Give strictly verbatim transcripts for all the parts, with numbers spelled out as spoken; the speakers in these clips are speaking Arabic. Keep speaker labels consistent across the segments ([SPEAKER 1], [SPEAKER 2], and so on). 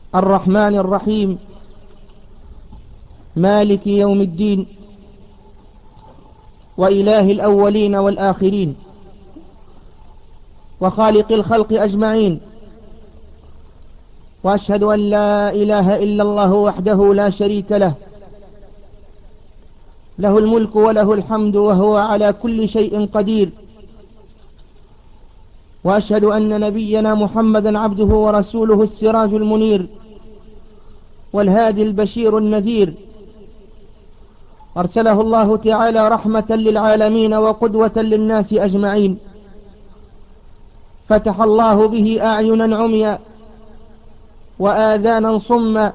[SPEAKER 1] الرحمن الرحيم مالك يوم الدين وإله الأولين والآخرين وخالق الخلق أجمعين، وأشهد أن لا إله إلا الله وحده لا شريك له، له الملك وله الحمد وهو على كل شيء قدير. وأشهد أن نبينا محمدا عبده ورسوله السراج المنير والهادي البشير النذير، أرسله الله تعالى رحمة للعالمين وقدوة للناس أجمعين، فتح الله به أعينا عميا وآذانا صما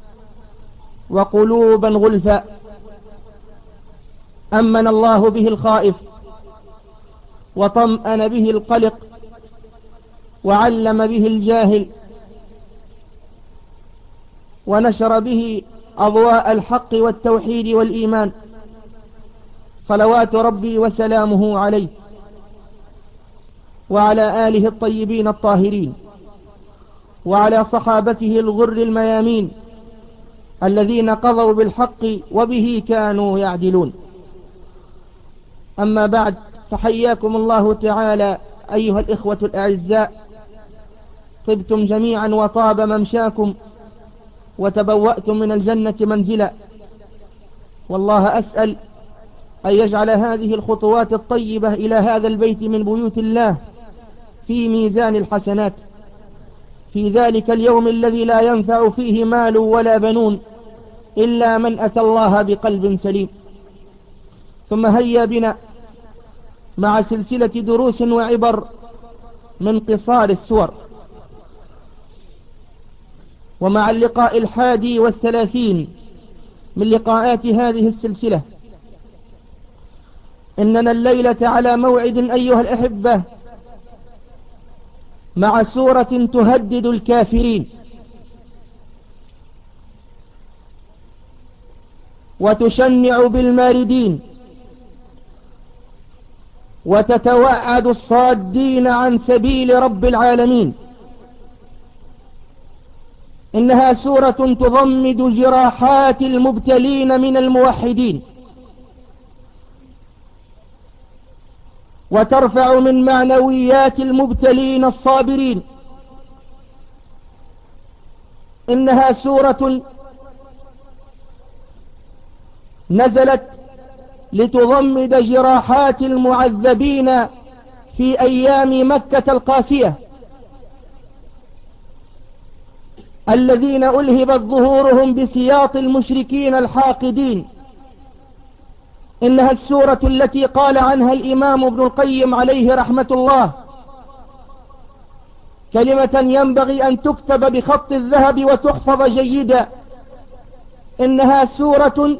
[SPEAKER 1] وقلوبا غلفا، أمن الله به الخائف وطمأن به القلق وعلم به الجاهل ونشر به أضواء الحق والتوحيد والإيمان، صلوات ربي وسلامه عليه وعلى آله الطيبين الطاهرين وعلى صحابته الغر الميامين الذين قضوا بالحق وبه كانوا يعدلون. أما بعد، فحياكم الله تعالى أيها الإخوة الأعزاء، طبتم جميعا وطاب ممشاكم وتبوأتم من الجنة منزلا، والله أسأل أن يجعل هذه الخطوات الطيبة إلى هذا البيت من بيوت الله في ميزان الحسنات في ذلك اليوم الذي لا ينفع فيه مال ولا بنون إلا من أتى الله بقلب سليم. ثم هيا بنا مع سلسلة دروس وعبر من قصار السور، ومع اللقاء الحادي والثلاثين من لقاءات هذه السلسلة. إننا الليلة على موعد أيها الأحبة مع سورة تهدد الكافرين وتشنع بالماردين وتتوعد الصادين عن سبيل رب العالمين. إنها سورة تضمد جراحات المبتلين من الموحدين وترفع من معنويات المبتلين الصابرين. إنها سورة نزلت لتضمد جراحات المعذبين في أيام مكة القاسية الذين ألهبت ظهورهم بسياط المشركين الحاقدين. إنها السورة التي قال عنها الإمام ابن القيم عليه رحمة الله كلمة ينبغي أن تكتب بخط الذهب وتحفظ جيدا: إنها سورة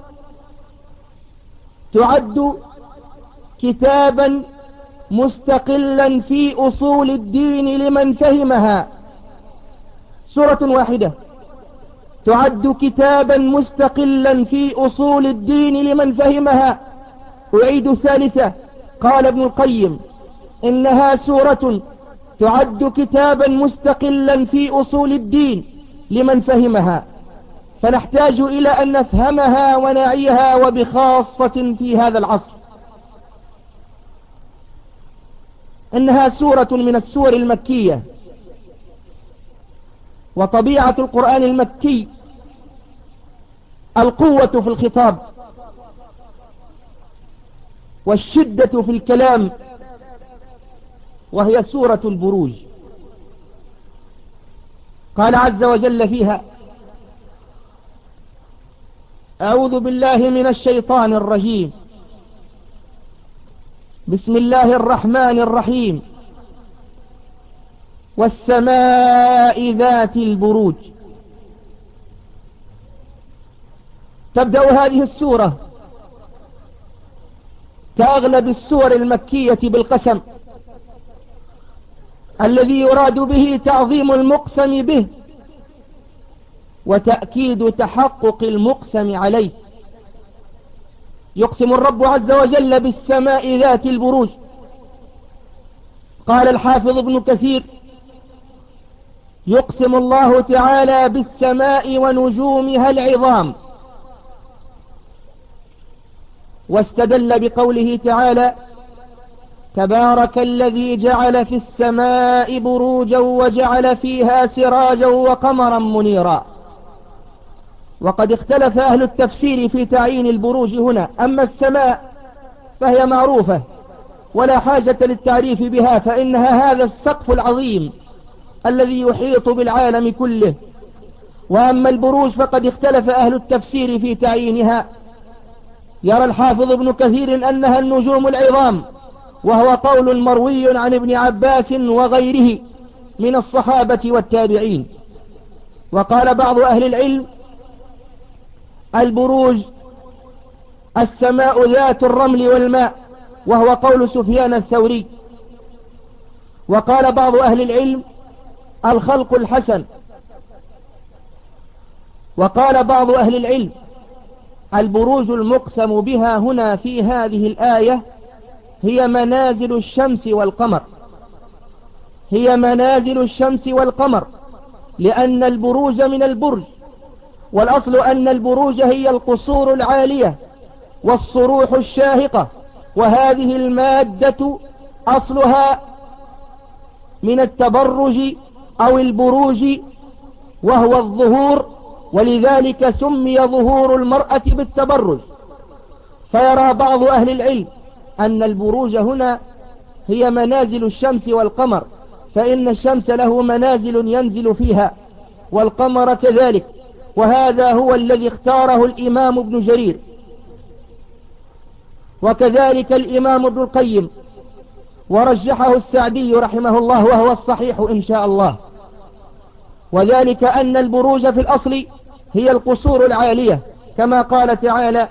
[SPEAKER 1] تعد كتابا مستقلا في أصول الدين لمن فهمها. سورة واحدة تعد كتابا مستقلا في أصول الدين لمن فهمها. أعيد ثالثة، قال ابن القيم: إنها سورة تعد كتابا مستقلا في أصول الدين لمن فهمها، فنحتاج إلى أن نفهمها ونعيها، وبخاصة في هذا العصر. إنها سورة من السور المكية، وطبيعة القرآن المكي القوة في الخطاب والشدة في الكلام، وهي سورة البروج. قال عز وجل فيها: أعوذ بالله من الشيطان الرجيم، بسم الله الرحمن الرحيم، والسماء ذات البروج. تبدأ هذه السورة كأغلب السور المكية بالقسم الذي يراد به تعظيم المقسم به وتأكيد تحقق المقسم عليه. يقسم الرب عز وجل بالسماء ذات البروج. قال الحافظ ابن كثير: يقسم الله تعالى بالسماء ونجومها العظام، واستدل بقوله تعالى: تبارك الذي جعل في السماء بروجا وجعل فيها سراجا وقمرا منيرا. وقد اختلف أهل التفسير في تعيين البروج هنا. أما السماء فهي معروفة ولا حاجة للتعريف بها، فإنها هذا السقف العظيم الذي يحيط بالعالم كله. وأما البروج فقد اختلف أهل التفسير في تعيينها. يرى الحافظ ابن كثير أنها النجوم العظام، وهو قول مروي عن ابن عباس وغيره من الصحابة والتابعين. وقال بعض أهل العلم: البروج السماء ذات الرمل والماء، وهو قول سفيان الثوري. وقال بعض أهل العلم: الخلق الحسن. وقال بعض أهل العلم: البروج المقسم بها هنا في هذه الآية هي منازل الشمس والقمر، هي منازل الشمس والقمر، لأن البروج من البرج، والأصل أن البروج هي القصور العالية والصروح الشاهقة، وهذه المادة أصلها من التبرج أو البروج، وهو الظهور، ولذلك سمي ظهور المرأة بالتبرج. فيرى بعض أهل العلم أن البروج هنا هي منازل الشمس والقمر، فإن الشمس له منازل ينزل فيها، والقمر كذلك، وهذا هو الذي اختاره الإمام ابن جرير، وكذلك الإمام ابن القيم، ورجحه السعدي رحمه الله، وهو الصحيح إن شاء الله. وذلك أن البروج في الأصل هي القصور العالية، كما قال تعالى: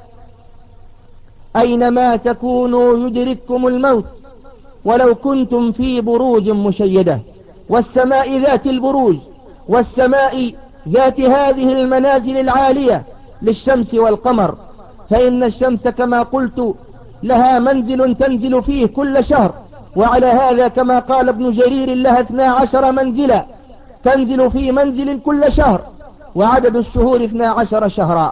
[SPEAKER 1] أينما تكونوا يدرككم الموت ولو كنتم في بروج مشيدة. والسماء ذات البروج، والسماء ذات هذه المنازل العالية للشمس والقمر، فإن الشمس كما قلت لها منزل تنزل فيه كل شهر، وعلى هذا كما قال ابن جرير لها اثنا عشر منزلا تنزل في منزل كل شهر، وعدد الشهور اثنا عشر شهرا.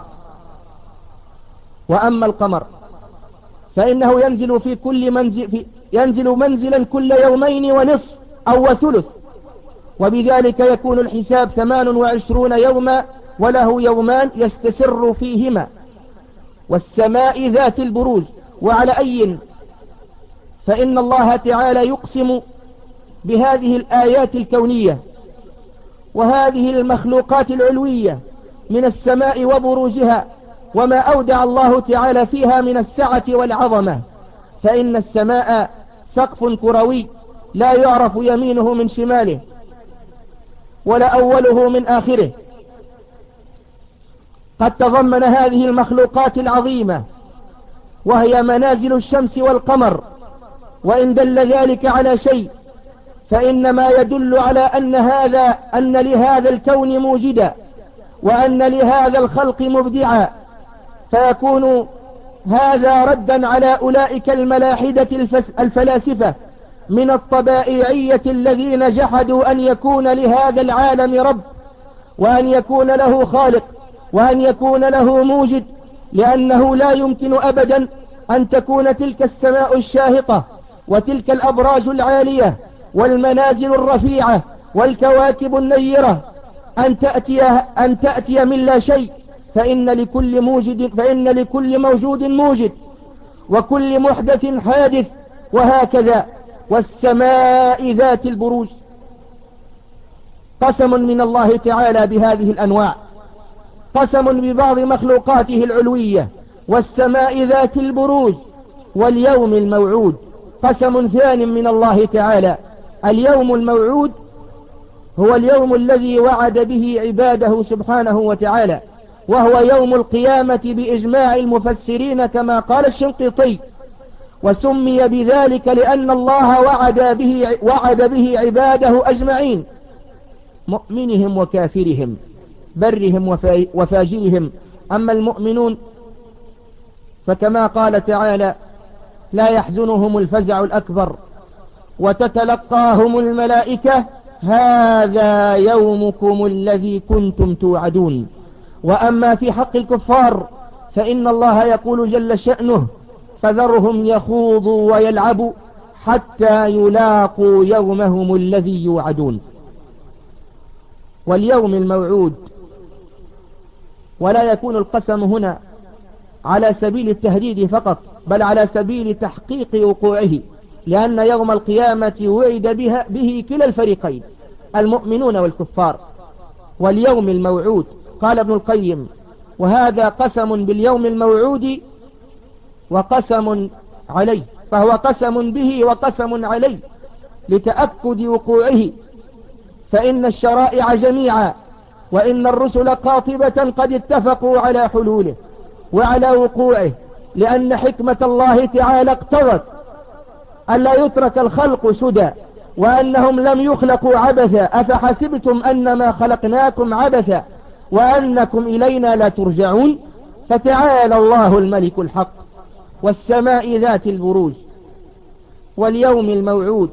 [SPEAKER 1] وأما القمر فإنه ينزل في كل منزل في ينزل منزلا كل يومين ونصف أو ثلث، وبذلك يكون الحساب ثمان وعشرون يوما، وله يومان يستسر فيهما. والسماء ذات البروج. وعلى أي فإن الله تعالى يقسم بهذه الآيات الكونية وهذه المخلوقات العلوية من السماء وبروجها، وما أودع الله تعالى فيها من السعة والعظمة، فإن السماء سقف كروي لا يعرف يمينه من شماله ولا أوله من آخره، قد تضمن هذه المخلوقات العظيمة وهي منازل الشمس والقمر. وإن دل ذلك على شيء فإنما يدل على أن هذا أن لهذا الكون موجدا، وأن لهذا الخلق مبدعا، فيكون هذا ردا على أولئك الملاحدة الفلاسفة من الطبائعية الذين جحدوا أن يكون لهذا العالم رب، وأن يكون له خالق، وأن يكون له موجد، لأنه لا يمكن أبدا أن تكون تلك السماء الشاهقة وتلك الأبراج العالية والمنازل الرفيعة والكواكب النيرة أن تأتي, أن تأتي من لا شيء، فإن لكل, موجد فإن لكل موجود موجد، وكل محدث حادث، وهكذا. والسماء ذات البروج قسم من الله تعالى بهذه الأنواع، قسم ببعض مخلوقاته العلوية، والسماء ذات البروج، واليوم الموعود قسم ثان من الله تعالى. اليوم الموعود هو اليوم الذي وعد به عباده سبحانه وتعالى، وهو يوم القيامة بإجماع المفسرين كما قال الشنقيطي، وسمي بذلك لأن الله وعد به, وعد به عباده أجمعين، مؤمنهم وكافرهم، برهم وفاجرهم. أما المؤمنون فكما قال تعالى: لا يحزنهم الفزع الأكبر وتتلقاهم الملائكة هذا يومكم الذي كنتم توعدون. وأما في حق الكفار فإن الله يقول جل شأنه فذرهم يخوضوا ويلعبوا حتى يلاقوا يومهم الذي يوعدون. واليوم الموعود، ولا يكون القسم هنا على سبيل التهديد فقط بل على سبيل تحقيق وقوعه، لأن يوم القيامة وعد بها به كلا الفريقين المؤمنون والكفار. واليوم الموعود قال ابن القيم وهذا قسم باليوم الموعود وقسم عليه، فهو قسم به وقسم عليه لتأكد وقوعه، فإن الشرائع جميعا وإن الرسل قاطبة قد اتفقوا على حلوله وعلى وقوعه، لأن حكمة الله تعالى اقتضت ألا يترك الخلق سدى، وأنهم لم يخلقوا عبثا، أفحسبتم أنما خلقناكم عبثا وأنكم إلينا لا ترجعون. فتعالى الله الملك الحق والسماء ذات البروج واليوم الموعود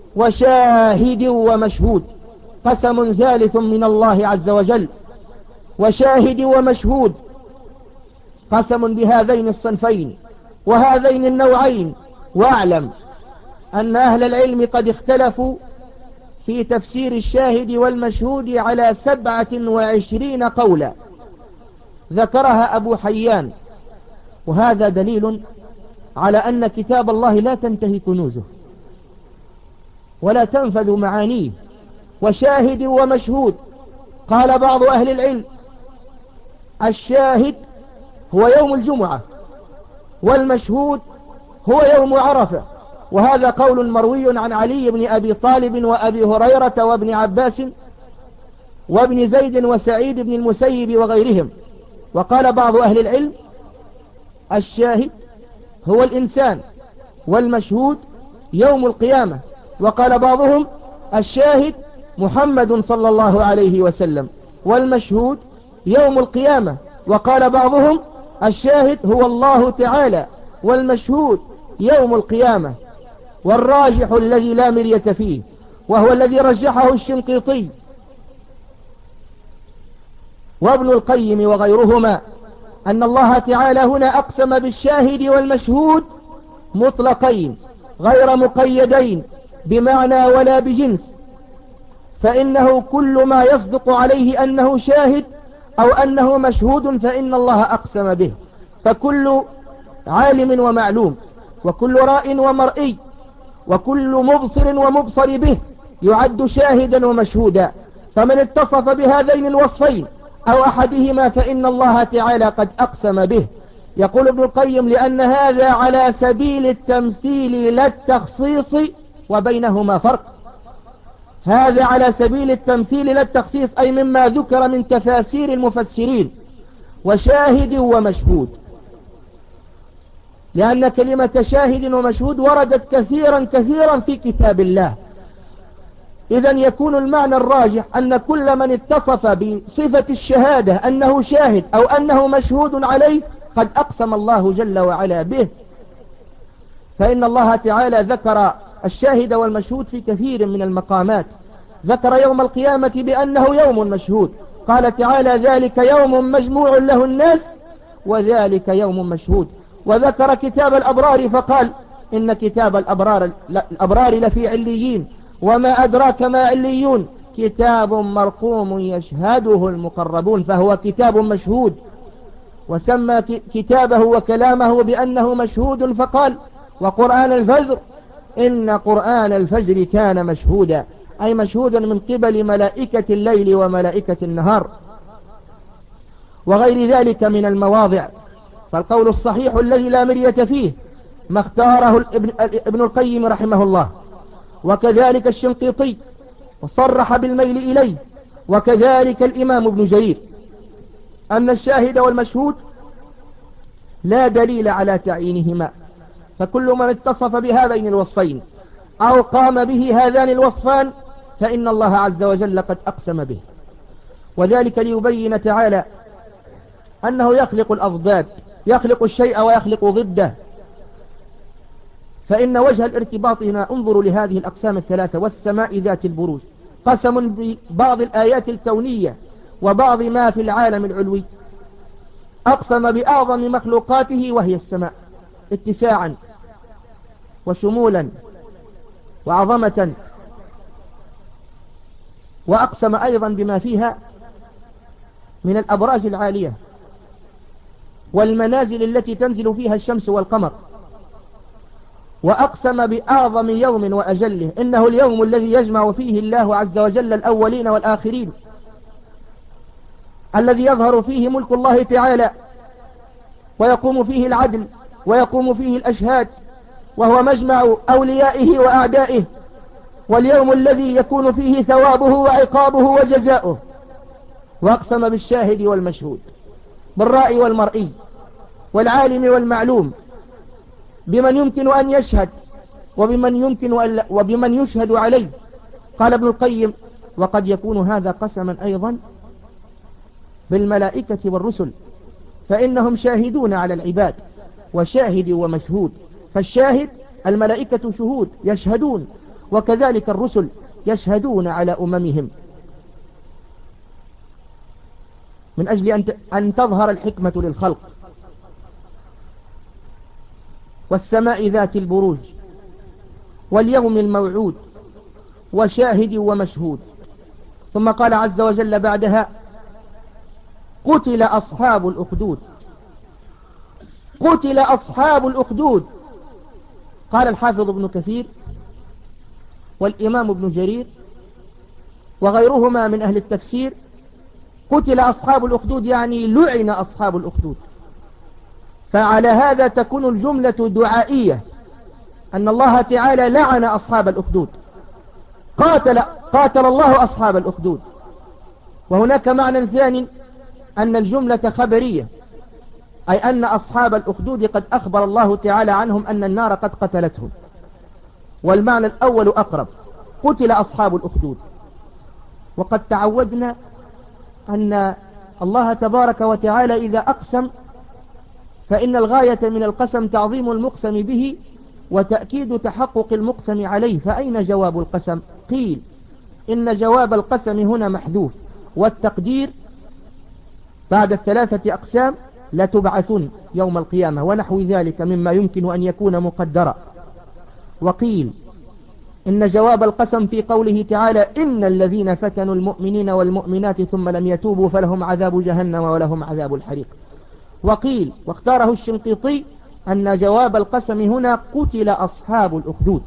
[SPEAKER 1] وشاهد ومشهود، قسم ثالث من الله عز وجل، وشاهد ومشهود، قسم بهذين الصنفين وهذين النوعين. واعلم أن أهل العلم قد اختلفوا في تفسير الشاهد والمشهود على سبعة وعشرين قولا ذكرها أبو حيان، وهذا دليل على أن كتاب الله لا تنتهي كنوزه ولا تنفذ معانيه. وشاهد ومشهود، قال بعض أهل العلم الشاهد هو يوم الجمعة والمشهود هو يوم عرفة، وهذا قول مروي عن علي بن أبي طالب وأبي هريرة وابن عباس وابن زيد وسعيد بن المسيب وغيرهم. وقال بعض أهل العلم الشاهد هو الإنسان والمشهود يوم القيامة، وقال بعضهم الشاهد محمد صلى الله عليه وسلم والمشهود يوم القيامة، وقال بعضهم الشاهد هو الله تعالى والمشهود يوم القيامة. والراجح الذي لا مرية فيه وهو الذي رجحه الشنقيطي وابن القيم وغيرهما أن الله تعالى هنا أقسم بالشاهد والمشهود مطلقين غير مقيدين بمعنى ولا بجنس، فإنه كل ما يصدق عليه أنه شاهد أو أنه مشهود فإن الله أقسم به، فكل عالم ومعلوم وكل راء ومرئي وكل مبصر ومبصر به يعد شاهدا ومشهودا. فمن اتصف بهذين الوصفين أو أحدهما فإن الله تعالى قد أقسم به. يقول ابن القيم لأن هذا على سبيل التمثيل لا التخصيص وبينهما فرق. هذا على سبيل التمثيل لا التخصيص، أي مما ذكر من تفاسير المفسرين وشاهد ومشهود، لأن كلمة شاهد ومشهود وردت كثيرا كثيرا في كتاب الله. إذن يكون المعنى الراجح أن كل من اتصف بصفة الشهادة أنه شاهد أو أنه مشهود عليه قد أقسم الله جل وعلا به، فإن الله تعالى ذكر الشاهد والمشهود في كثير من المقامات. ذكر يوم القيامة بأنه يوم مشهود، قال تعالى ذلك يوم مجموع له الناس وذلك يوم مشهود. وذكر كتاب الأبرار فقال إن كتاب الأبرار, الأبرار لفي عليين وما أدراك ما عليون كتاب مرقوم يشهده المقربون، فهو كتاب مشهود. وسمى كتابه وكلامه بأنه مشهود فقال وقرآن الفجر إن قرآن الفجر كان مشهودا، أي مشهودا من قبل ملائكة الليل وملائكة النهار وغير ذلك من المواضع. فالقول الصحيح الذي لا مرية فيه ما اختاره ابن القيم رحمه الله، وكذلك الشنقيطي وصرح بالميل إليه، وكذلك الإمام ابن جرير، أن الشاهد والمشهود لا دليل على تعيينهما، فكل من اتصف بهذين الوصفين أو قام به هذان الوصفان فإن الله عز وجل قد أقسم به. وذلك ليبين تعالى أنه يخلق الأضداد، يخلق الشيء ويخلق ضده. فإن وجه الارتباط هنا انظروا لهذه الأقسام الثلاثة: والسماء ذات البروج قسم ببعض الآيات الكونية وبعض ما في العالم العلوي. أقسم بأعظم مخلوقاته وهي السماء اتساعا وشمولا وعظمة، وأقسم أيضا بما فيها من الأبراج العالية والمنازل التي تنزل فيها الشمس والقمر. وأقسم بأعظم يوم وأجله، إنه اليوم الذي يجمع فيه الله عز وجل الأولين والآخرين، الذي يظهر فيه ملك الله تعالى ويقوم فيه العدل ويقوم فيه الأشهاد، وهو مجمع أوليائه وأعدائه، واليوم الذي يكون فيه ثوابه وعقابه وجزاؤه. وأقسم بالشاهد والمشهود، بالرائي والمرئي، والعالم والمعلوم، بمن يمكن أن يشهد وبمن يمكن أن وبمن يشهد عليه. قال ابن القيم: وقد يكون هذا قسما أيضا بالملائكة والرسل، فإنهم شاهدون على العباد، وشاهد ومشهود. فالشاهد الملائكة شهود يشهدون، وكذلك الرسل يشهدون على أممهم، من أجل أن تظهر الحكمة للخلق. والسماء ذات البروج واليوم الموعود وشاهد ومشهود. ثم قال عز وجل بعدها: قتل أصحاب الأخدود. قتل أصحاب الأخدود. قال الحافظ ابن كثير والإمام ابن جرير وغيرهما من أهل التفسير: قتل أصحاب الأخدود يعني لعن أصحاب الأخدود. فعلى هذا تكون الجملة دعائية، أن الله تعالى لعن أصحاب الأخدود، قاتل, قاتل الله أصحاب الأخدود. وهناك معنى ثاني، أن الجملة خبرية، أي أن أصحاب الأخدود قد أخبر الله تعالى عنهم أن النار قد قتلتهم. والمعنى الأول أقرب، قتل أصحاب الأخدود. وقد تعودنا أن الله تبارك وتعالى إذا أقسم فإن الغاية من القسم تعظيم المقسم به وتأكيد تحقق المقسم عليه. فأين جواب القسم؟ قيل إن جواب القسم هنا محذوف، والتقدير بعد الثلاثة أقسام: لتبعثن يوم القيامة، ونحو ذلك مما يمكن أن يكون مقدرا. وقيل إن جواب القسم في قوله تعالى: إن الذين فتنوا المؤمنين والمؤمنات ثم لم يتوبوا فلهم عذاب جهنم ولهم عذاب الحريق. وقيل، واختاره الشنقيطي، أن جواب القسم هنا قتل أصحاب الأخدود،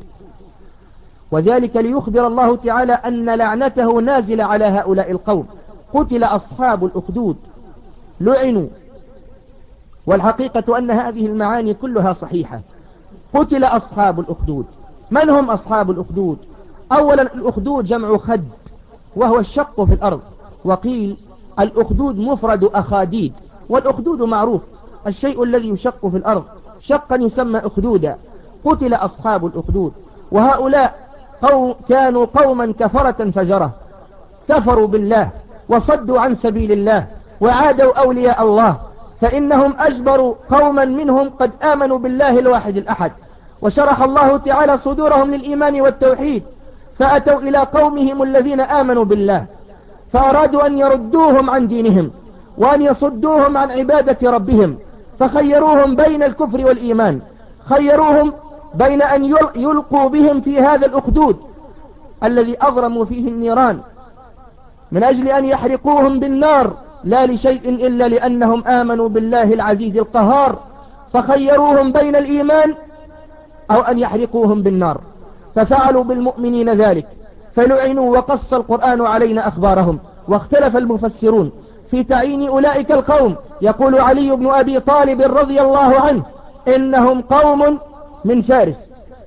[SPEAKER 1] وذلك ليخبر الله تعالى أن لعنته نازل على هؤلاء القوم. قتل أصحاب الأخدود، لعنوا. والحقيقة أن هذه المعاني كلها صحيحة. قتل أصحاب الأخدود. من هم أصحاب الأخدود؟ أولا الأخدود جمع خد، وهو الشق في الأرض. وقيل الأخدود مفرد أخاديد، والأخدود معروف الشيء الذي يشق في الأرض، شقا يسمى أخدودا. قتل أصحاب الأخدود، وهؤلاء قوم كانوا قوما كفرة فجرة، كفروا بالله وصدوا عن سبيل الله وعادوا أولياء الله، فإنهم أجبروا قوما منهم قد آمنوا بالله الواحد الأحد، وشرح الله تعالى صدورهم للإيمان والتوحيد، فأتوا إلى قومهم الذين آمنوا بالله فأرادوا أن يردوهم عن دينهم وأن يصدوهم عن عبادة ربهم، فخيروهم بين الكفر والإيمان، خيروهم بين أن يلقوا بهم في هذا الأخدود الذي أضرموا فيه النيران من أجل أن يحرقوهم بالنار، لا لشيء إلا لأنهم آمنوا بالله العزيز القهار، فخيروهم بين الإيمان أو أن يحرقوهم بالنار، ففعلوا بالمؤمنين ذلك فلعنوا. وقص القرآن علينا أخبارهم. واختلف المفسرون في تعيين أولئك القوم. يقول علي بن أبي طالب رضي الله عنه: إنهم قوم من فارس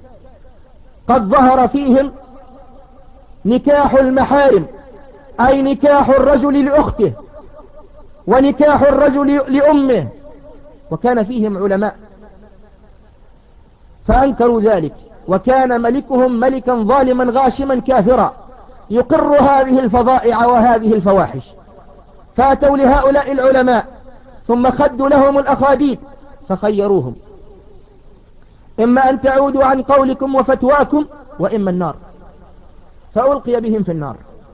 [SPEAKER 1] قد ظهر فيهم نكاح المحارم، أي نكاح الرجل لأخته ونكاح الرجل لأمه، وكان فيهم علماء فأنكروا ذلك، وكان ملكهم ملكا ظالما غاشما كافرا يقر هذه الفظائع وهذه الفواحش. فأتوا لهؤلاء العلماء ثم خدوا لهم الأخاديد فخيروهم: إما أن تعودوا عن قولكم وفتواكم، وإما النار، فألقي بهم في النار.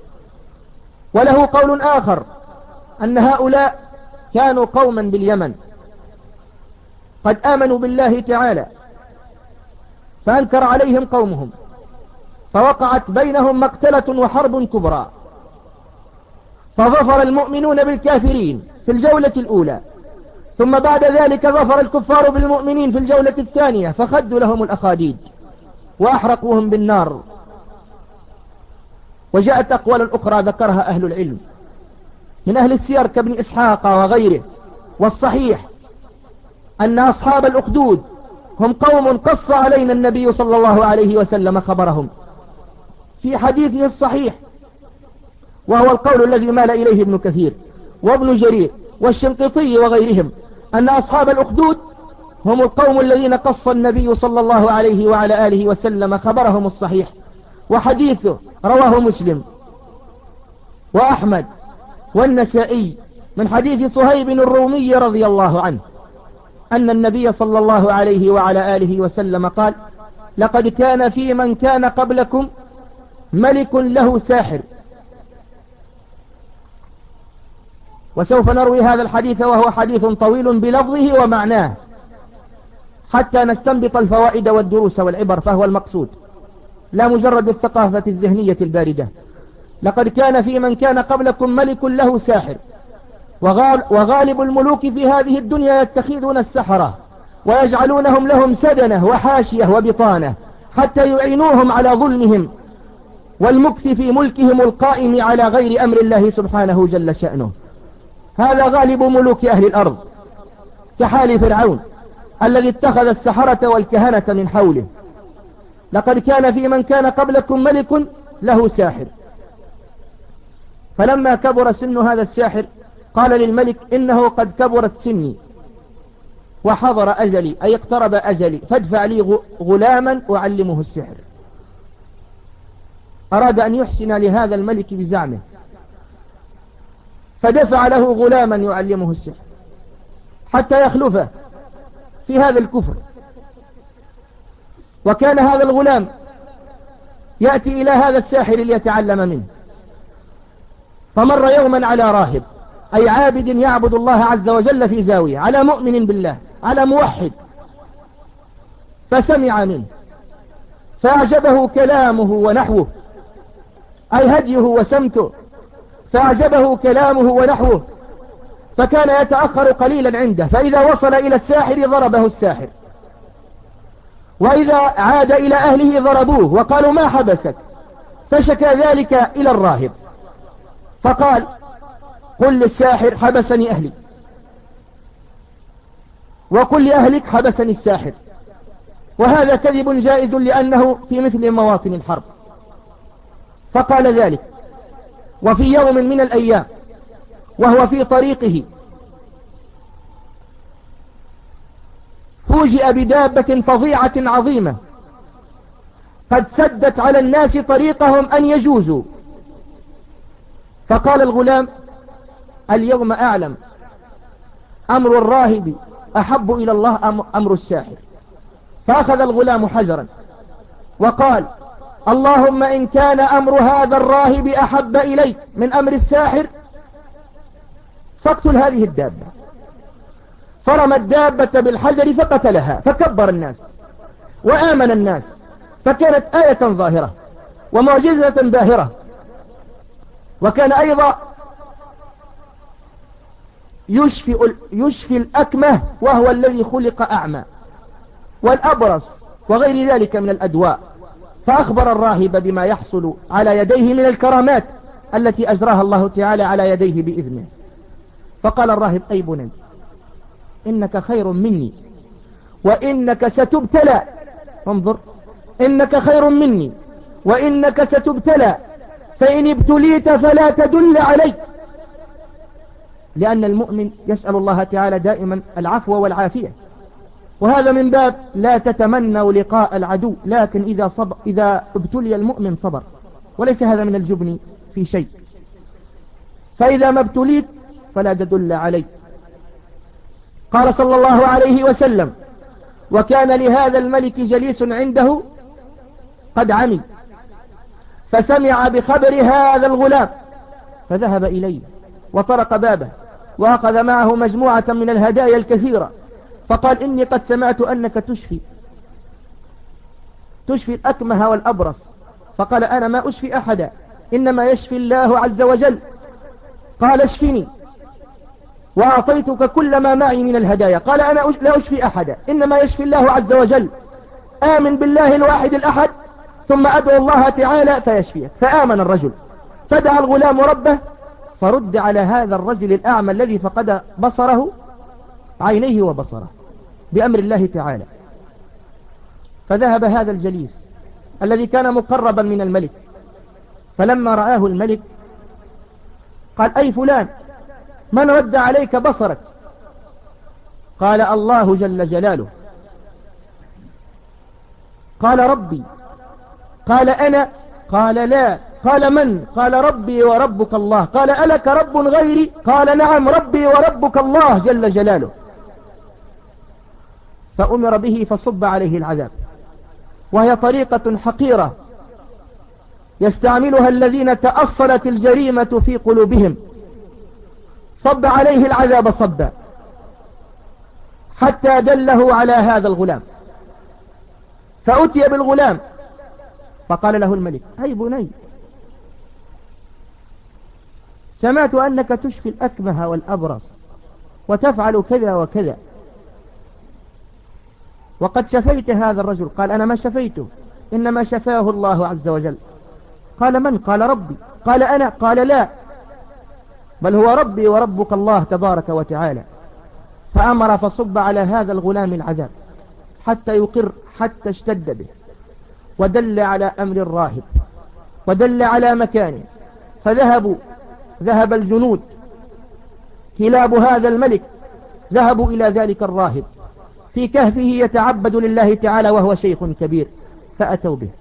[SPEAKER 1] وله قول آخر أن هؤلاء كانوا قوما باليمن قد آمنوا بالله تعالى، فأنكر عليهم قومهم، فوقعت بينهم مقتلة وحرب كبرى، فظفر المؤمنون بالكافرين في الجولة الأولى، ثم بعد ذلك ظفر الكفار بالمؤمنين في الجولة الثانية، فخدوا لهم الأخاديد وأحرقوهم بالنار. وجاءت أقوال أخرى ذكرها أهل العلم من أهل السير كابن إسحاق وغيره، والصحيح أن أصحاب الأخدود هم قوم قص علينا النبي صلى الله عليه وسلم خبرهم في حديثه الصحيح، وهو القول الذي مال إليه ابن كثير وابن جرير والشنقيطي وغيرهم، أن أصحاب الأخدود هم القوم الذين قص النبي صلى الله عليه وعلى آله وسلم خبرهم الصحيح، وحديثه رواه مسلم وأحمد والنسائي من حديث صهيب الرومي رضي الله عنه أن النبي صلى الله عليه وعلى آله وسلم قال: لقد كان في من كان قبلكم ملك له ساحر. وسوف نروي هذا الحديث وهو حديث طويل بلفظه ومعناه حتى نستنبط الفوائد والدروس والعبر، فهو المقصود لا مجرد الثقافة الذهنية الباردة. لقد كان في من كان قبلكم ملك له ساحر، وغالب الملوك في هذه الدنيا يتخذون السحرة ويجعلونهم لهم سدنة وحاشية وبطانة حتى يعينوهم على ظلمهم والمكث في ملكهم القائم على غير أمر الله سبحانه جل شأنه. هذا غالب ملوك أهل الأرض، كحال فرعون الذي اتخذ السحرة والكهنة من حوله. لقد كان في من كان قبلكم ملك له ساحر، فلما كبر سن هذا الساحر قال للملك: إنه قد كبرت سني وحضر أجلي، أي اقترب أجلي، فادفع لي غلاما أعلمه السحر. أراد أن يحسن لهذا الملك بزعمه، فدفع له غلاما يعلمه السحر حتى يخلفه في هذا الكفر. وكان هذا الغلام يأتي إلى هذا الساحر ليتعلم منه، فمر يوما على راهب، أي عابد يعبد الله عز وجل في زاوية، على مؤمن بالله، على موحد، فسمع منه فأعجبه كلامه ونحوه، أي هديه وسمته، فأعجبه كلامه ونحوه، فكان يتأخر قليلا عنده، فإذا وصل إلى الساحر ضربه الساحر، وإذا عاد إلى أهله ضربوه وقالوا: ما حبسك؟ فشكى ذلك إلى الراهب، فقال: قل للساحر حبسني أهلي، وقل لأهلك حبسني الساحر. وهذا كذب جائز لأنه في مثل مواطن الحرب. فقال ذلك. وفي يوم من الأيام وهو في طريقه فوجئ بدابة فظيعة عظيمة قد سدت على الناس طريقهم أن يجوزوا، فقال الغلام: اليوم أعلم أمر الراهب أحب إلى الله أم أمر الساحر. فأخذ الغلام حجرا وقال: اللهم إن كان أمر هذا الراهب أحب إليك من أمر الساحر فاقتل هذه الدابة. فرمى الدابة بالحجر فقتلها، فكبر الناس وآمن الناس، فكانت آية ظاهرة ومعجزة باهرة. وكان أيضا يشفي, يشفي الأكمه وهو الذي خلق أعمى، والأبرص وغير ذلك من الأدواء. فأخبر الراهب بما يحصل على يديه من الكرامات التي أجراها الله تعالى على يديه بإذنه. فقال الراهب: أي بني، إنك خير مني وإنك ستبتلى. انظر، إنك خير مني وإنك ستبتلى، فإن ابتليت فلا تدل علي. لأن المؤمن يسأل الله تعالى دائما العفو والعافية، وهذا من باب لا تتمنوا لقاء العدو، لكن إذا, صبر إذا ابتلي المؤمن صبر، وليس هذا من الجبن في شيء. فإذا ما ابتليت فلا تدل علي. قال صلى الله عليه وسلم: وكان لهذا الملك جليس عنده قد عمي، فسمع بخبر هذا الغلام فذهب إليه وطرق بابه وأخذ معه مجموعة من الهدايا الكثيرة، فقال إني قد سمعت أنك تشفي تشفي الأكمه والأبرص. فقال أنا ما أشفي أحدا، إنما يشفي الله عز وجل. قال اشفني، وأعطيتك كل ما معي من الهدايا. قال أنا لا أشفي أحدا، إنما يشفي الله عز وجل. آمن بالله الواحد الأحد ثم أدعو الله تعالى فيشفيك. فآمن الرجل، فدعا الغلام ربه، فرد على هذا الرجل الأعمى الذي فقد بصره عينيه وبصره بأمر الله تعالى. فذهب هذا الجليس الذي كان مقربا من الملك، فلما رآه الملك قال أي فلان، من رد عليك بصرك؟ قال الله جل جلاله. قال ربي. قال أنا؟ قال لا. قال من؟ قال ربي وربك الله. قال ألك رب غيري؟ قال نعم ربي وربك الله جل جلاله. فأمر به فصب عليه العذاب، وهي طريقة حقيرة يستعملها الذين تأصلت الجريمة في قلوبهم. صب عليه العذاب صبا حتى دله على هذا الغلام، فأتي بالغلام فقال له الملك أي بني، سمعت أنك تشفي الأكمه والأبرص وتفعل كذا وكذا، وقد شفيت هذا الرجل. قال أنا ما شفيته، إنما شفاه الله عز وجل. قال من؟ قال ربي. قال أنا؟ قال لا، بل هو ربي وربك الله تبارك وتعالى. فأمر فصب على هذا الغلام العذاب حتى يقر، حتى اشتد به، ودل على أمر الراهب، ودل على مكانه. فذهبوا ذهب الجنود كلاب هذا الملك، ذهبوا إلى ذلك الراهب في كهفه يتعبد لله تعالى وهو شيخ كبير، فأتوا به.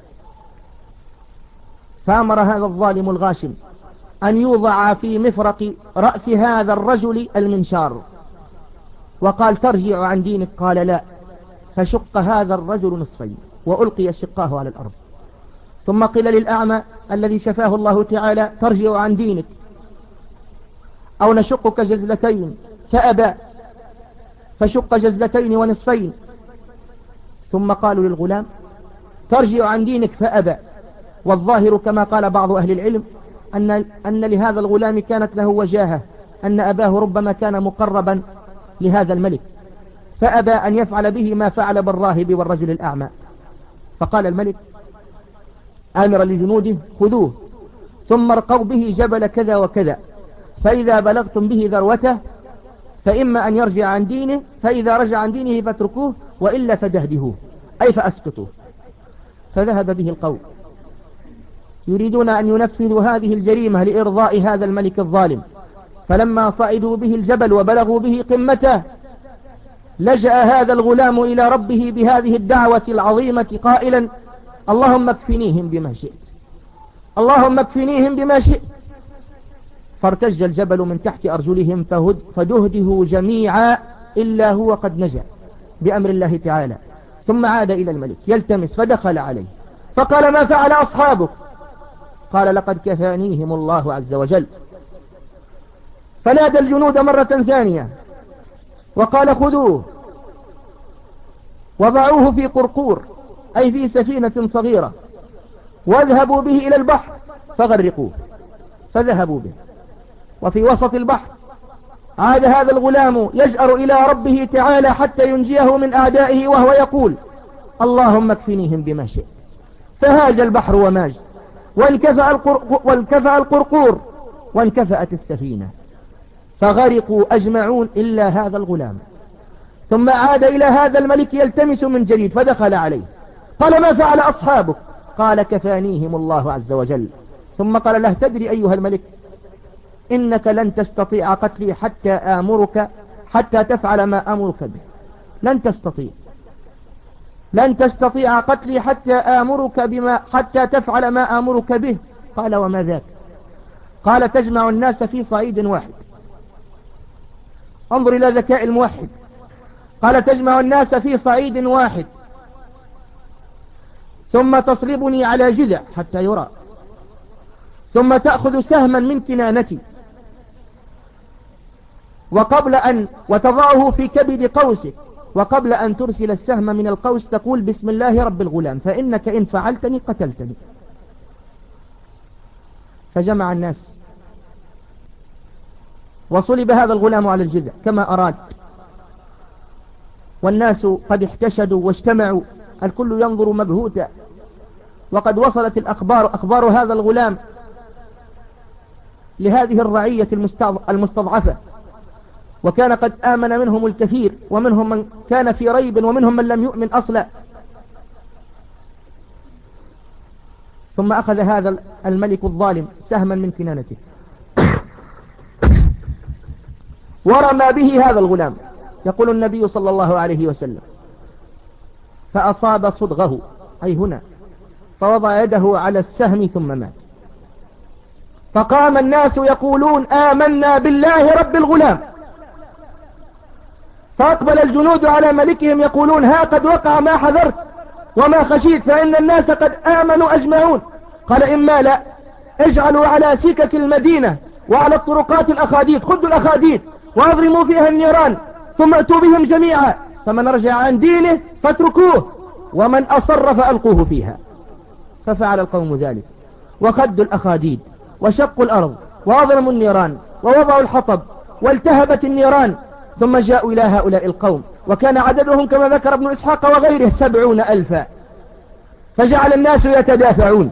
[SPEAKER 1] فأمر هذا الظالم الغاشم أن يوضع في مفرق رأس هذا الرجل المنشار، وقال ترجع عن دينك؟ قال لا. فشق هذا الرجل نصفين وألقي شقاه على الأرض. ثم قيل للأعمى الذي شفاه الله تعالى ترجع عن دينك أو نشقك جزلتين، فأبى، فشق جزلتين ونصفين. ثم قالوا للغلام ترجع عن دينك، فأبى. والظاهر كما قال بعض أهل العلم أن, أن لهذا الغلام كانت له وجاهة، أن أباه ربما كان مقربا لهذا الملك، فأبى أن يفعل به ما فعل بالراهب والرجل الأعمى. فقال الملك آمرا لجنوده خذوه ثم ارقوا به جبل كذا وكذا، فإذا بلغتم به ذروته فإما أن يرجع عن دينه، فإذا رجع عن دينه فاتركوه، وإلا فدهدهوه أي فأسقطوه. فذهب به القوم يريدون أن ينفذوا هذه الجريمة لإرضاء هذا الملك الظالم. فلما صعدوا به الجبل وبلغوا به قمته، لجأ هذا الغلام إلى ربه بهذه الدعوة العظيمة قائلا اللهم اكفنيهم بما شئت، اللهم اكفنيهم بما شئت. فارتج الجبل من تحت أرجلهم فدهده جميعا إلا هو قد نجا بأمر الله تعالى. ثم عاد إلى الملك يلتمس، فدخل عليه فقال ما فعل أصحابك؟ قال لقد كفانيهم الله عز وجل. فنادى الجنود مرة ثانية وقال خذوه وضعوه في قرقور أي في سفينة صغيرة، واذهبوا به إلى البحر فغرقوه. فذهبوا به، وفي وسط البحر عاد هذا الغلام يجأر إلى ربه تعالى حتى ينجيه من أعدائه، وهو يقول اللهم اكفنيهم بما شئت. فهاج البحر وماج، وانكفأ القرقور, وانكفأ القرقور وانكفأت السفينة، فغرقوا أجمعون إلا هذا الغلام. ثم عاد إلى هذا الملك يلتمس من جديد، فدخل عليه قال ما فعل أصحابك؟ قال كفانيهم الله عز وجل. ثم قال له تدري أيها الملك إنك لن تستطيع قتلي حتى آمرك حتى تفعل ما أمرك به، لن تستطيع لن تستطيع قتلي حتى آمرك بما حتى تفعل ما آمرك به. قال وما ذاك؟ قال تجمع الناس في صعيد واحد. انظر إلى ذكاء الموحد. قال تجمع الناس في صعيد واحد ثم تصلبني على جذع حتى يرى، ثم تأخذ سهما من كنانتي وقبل أن وتضعه في كبد قوسك، وقبل أن ترسل السهم من القوس تقول بسم الله رب الغلام فإنك إن فعلتني قتلتني. فجمع الناس وصلب هذا الغلام على الجذع كما أراد، والناس قد احتشدوا واجتمعوا، الكل ينظر مبهوتا، وقد وصلت الأخبار أخبار هذا الغلام لهذه الرعية المستضعفة، وكان قد آمن منهم الكثير، ومنهم من كان في ريب، ومنهم من لم يؤمن أصلا. ثم أخذ هذا الملك الظالم سهما من كنانته ورمى به هذا الغلام، يقول النبي صلى الله عليه وسلم فأصاب صدغه أي هنا، فوضع يده على السهم ثم مات. فقام الناس يقولون آمنا بالله رب الغلام، فأقبل الجنود على ملكهم يقولون ها قد وقع ما حذرت وما خشيت، فإن الناس قد آمنوا أجمعون. قال إما لا، اجعلوا على سكك المدينة وعلى الطرقات الأخاديد، خذوا الأخاديد وأضرموا فيها النيران ثم أتوا بهم جميعا، فمن رجع عن دينه فاتركوه ومن أصر فألقوه فيها. ففعل القوم ذلك، وخدوا الأخاديد وشقوا الأرض وأضرموا النيران ووضعوا الحطب والتهبت النيران، ثم جاءوا إلى هؤلاء القوم، وكان عددهم كما ذكر ابن إسحاق وغيره سبعون ألفا، فجعل الناس يتدافعون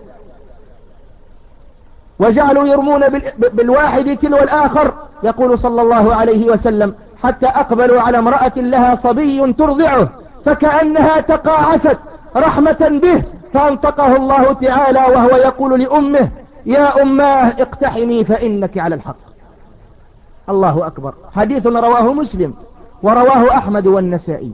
[SPEAKER 1] وجعلوا يرمون بالواحد تلو الآخر، يقول صلى الله عليه وسلم حتى أقبلوا على امرأة لها صبي ترضعه فكأنها تقاعست رحمة به، فانطقه الله تعالى وهو يقول لأمه يا أماه اقتحمي فإنك على الحق. الله أكبر. حديث رواه مسلم ورواه أحمد والنسائي.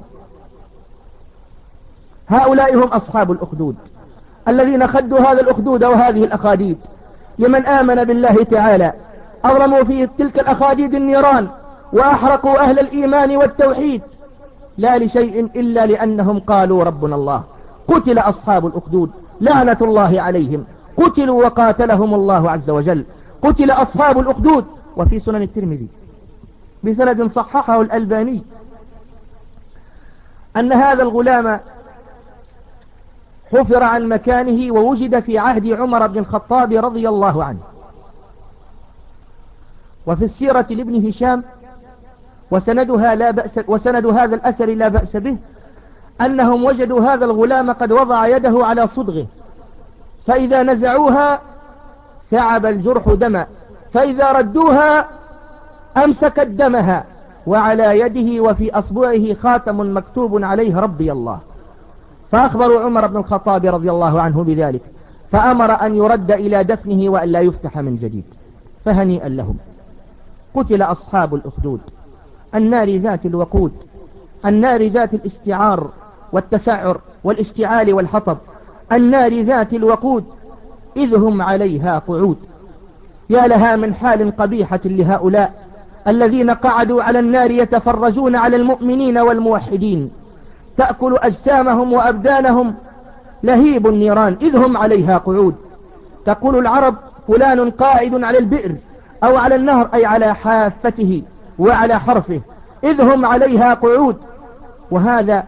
[SPEAKER 1] هؤلاء هم أصحاب الأخدود الذين خدوا هذا الأخدود وهذه الأخاديد لمن آمن بالله تعالى، أضرموا في تلك الأخاديد النيران وأحرقوا أهل الإيمان والتوحيد، لا لشيء إلا لأنهم قالوا ربنا الله. قتل أصحاب الأخدود لعنة الله عليهم، قتلوا وقاتلهم الله عز وجل. قتل أصحاب الأخدود. وفي سنن الترمذي بسند صححه الألباني أن هذا الغلام حفر عن مكانه ووجد في عهد عمر بن الخطاب رضي الله عنه. وفي السيرة لابن هشام وسندها لا بأس وسند هذا الأثر لا بأس به أنهم وجدوا هذا الغلام قد وضع يده على صدغه، فإذا نزعوها ثعب الجرح دما، فإذا ردوها أمسكت دمها، وعلى يده وفي أصبعه خاتم مكتوب عليه ربي الله. فأخبروا عمر بن الخطاب رضي الله عنه بذلك، فأمر أن يرد إلى دفنه وأن لا يفتح من جديد. فهنيئا لهم. قتل أصحاب الأخدود، النار ذات الوقود، النار ذات الاستعار والتسعر والاشتعال والحطب، النار ذات الوقود إذ هم عليها قعود. يا لها من حال قبيحة لهؤلاء الذين قعدوا على النار يتفرجون على المؤمنين والموحدين، تأكل أجسامهم وأبدانهم لهيب النيران إذ هم عليها قعود. تقول العرب فلان قائد على البئر أو على النهر، أي على حافته وعلى حرفه، إذ هم عليها قعود. وهذا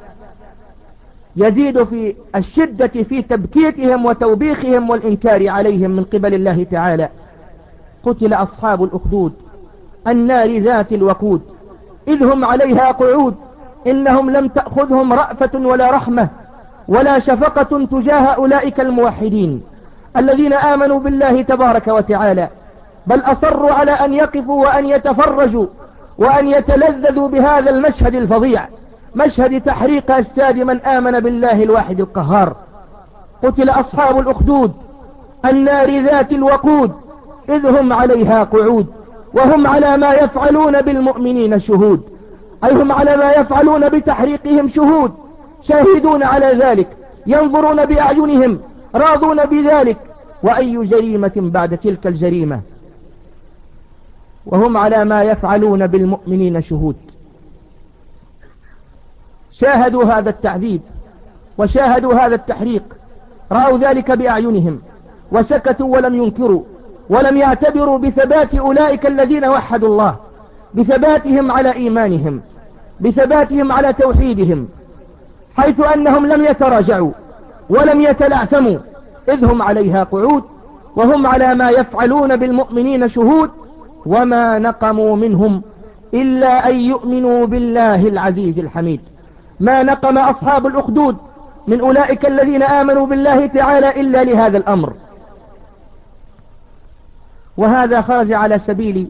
[SPEAKER 1] يزيد في الشدة في تبكيتهم وتوبيخهم والإنكار عليهم من قبل الله تعالى. قتل أصحاب الأخدود النار ذات الوقود إذ هم عليها قعود، إنهم لم تأخذهم رأفة ولا رحمة ولا شفقة تجاه أولئك الموحدين الذين آمنوا بالله تبارك وتعالى، بل أصروا على أن يقفوا وأن يتفرجوا وأن يتلذذوا بهذا المشهد الفظيع، مشهد تحريق أجساد من آمن بالله الواحد القهار. قتل أصحاب الأخدود النار ذات الوقود إذ هم عليها قعود، وهم على ما يفعلون بالمؤمنين شهود، أي هم على ما يفعلون بتحريقهم شهود، شاهدون على ذلك، ينظرون بأعينهم، راضون بذلك. وأي جريمة بعد تلك الجريمة، وهم على ما يفعلون بالمؤمنين شهود. شاهدوا هذا التعذيب وشاهدوا هذا التحريق، رأوا ذلك بأعينهم، وسكتوا ولم ينكروا ولم يعتبروا بثبات أولئك الذين وحدوا الله، بثباتهم على إيمانهم، بثباتهم على توحيدهم، حيث أنهم لم يتراجعوا ولم يتلعثموا، إذ هم عليها قعود وهم على ما يفعلون بالمؤمنين شهود. وما نقموا منهم إلا أن يؤمنوا بالله العزيز الحميد. ما نقم أصحاب الأخدود من أولئك الذين آمنوا بالله تعالى إلا لهذا الأمر، وهذا خرج على سبيل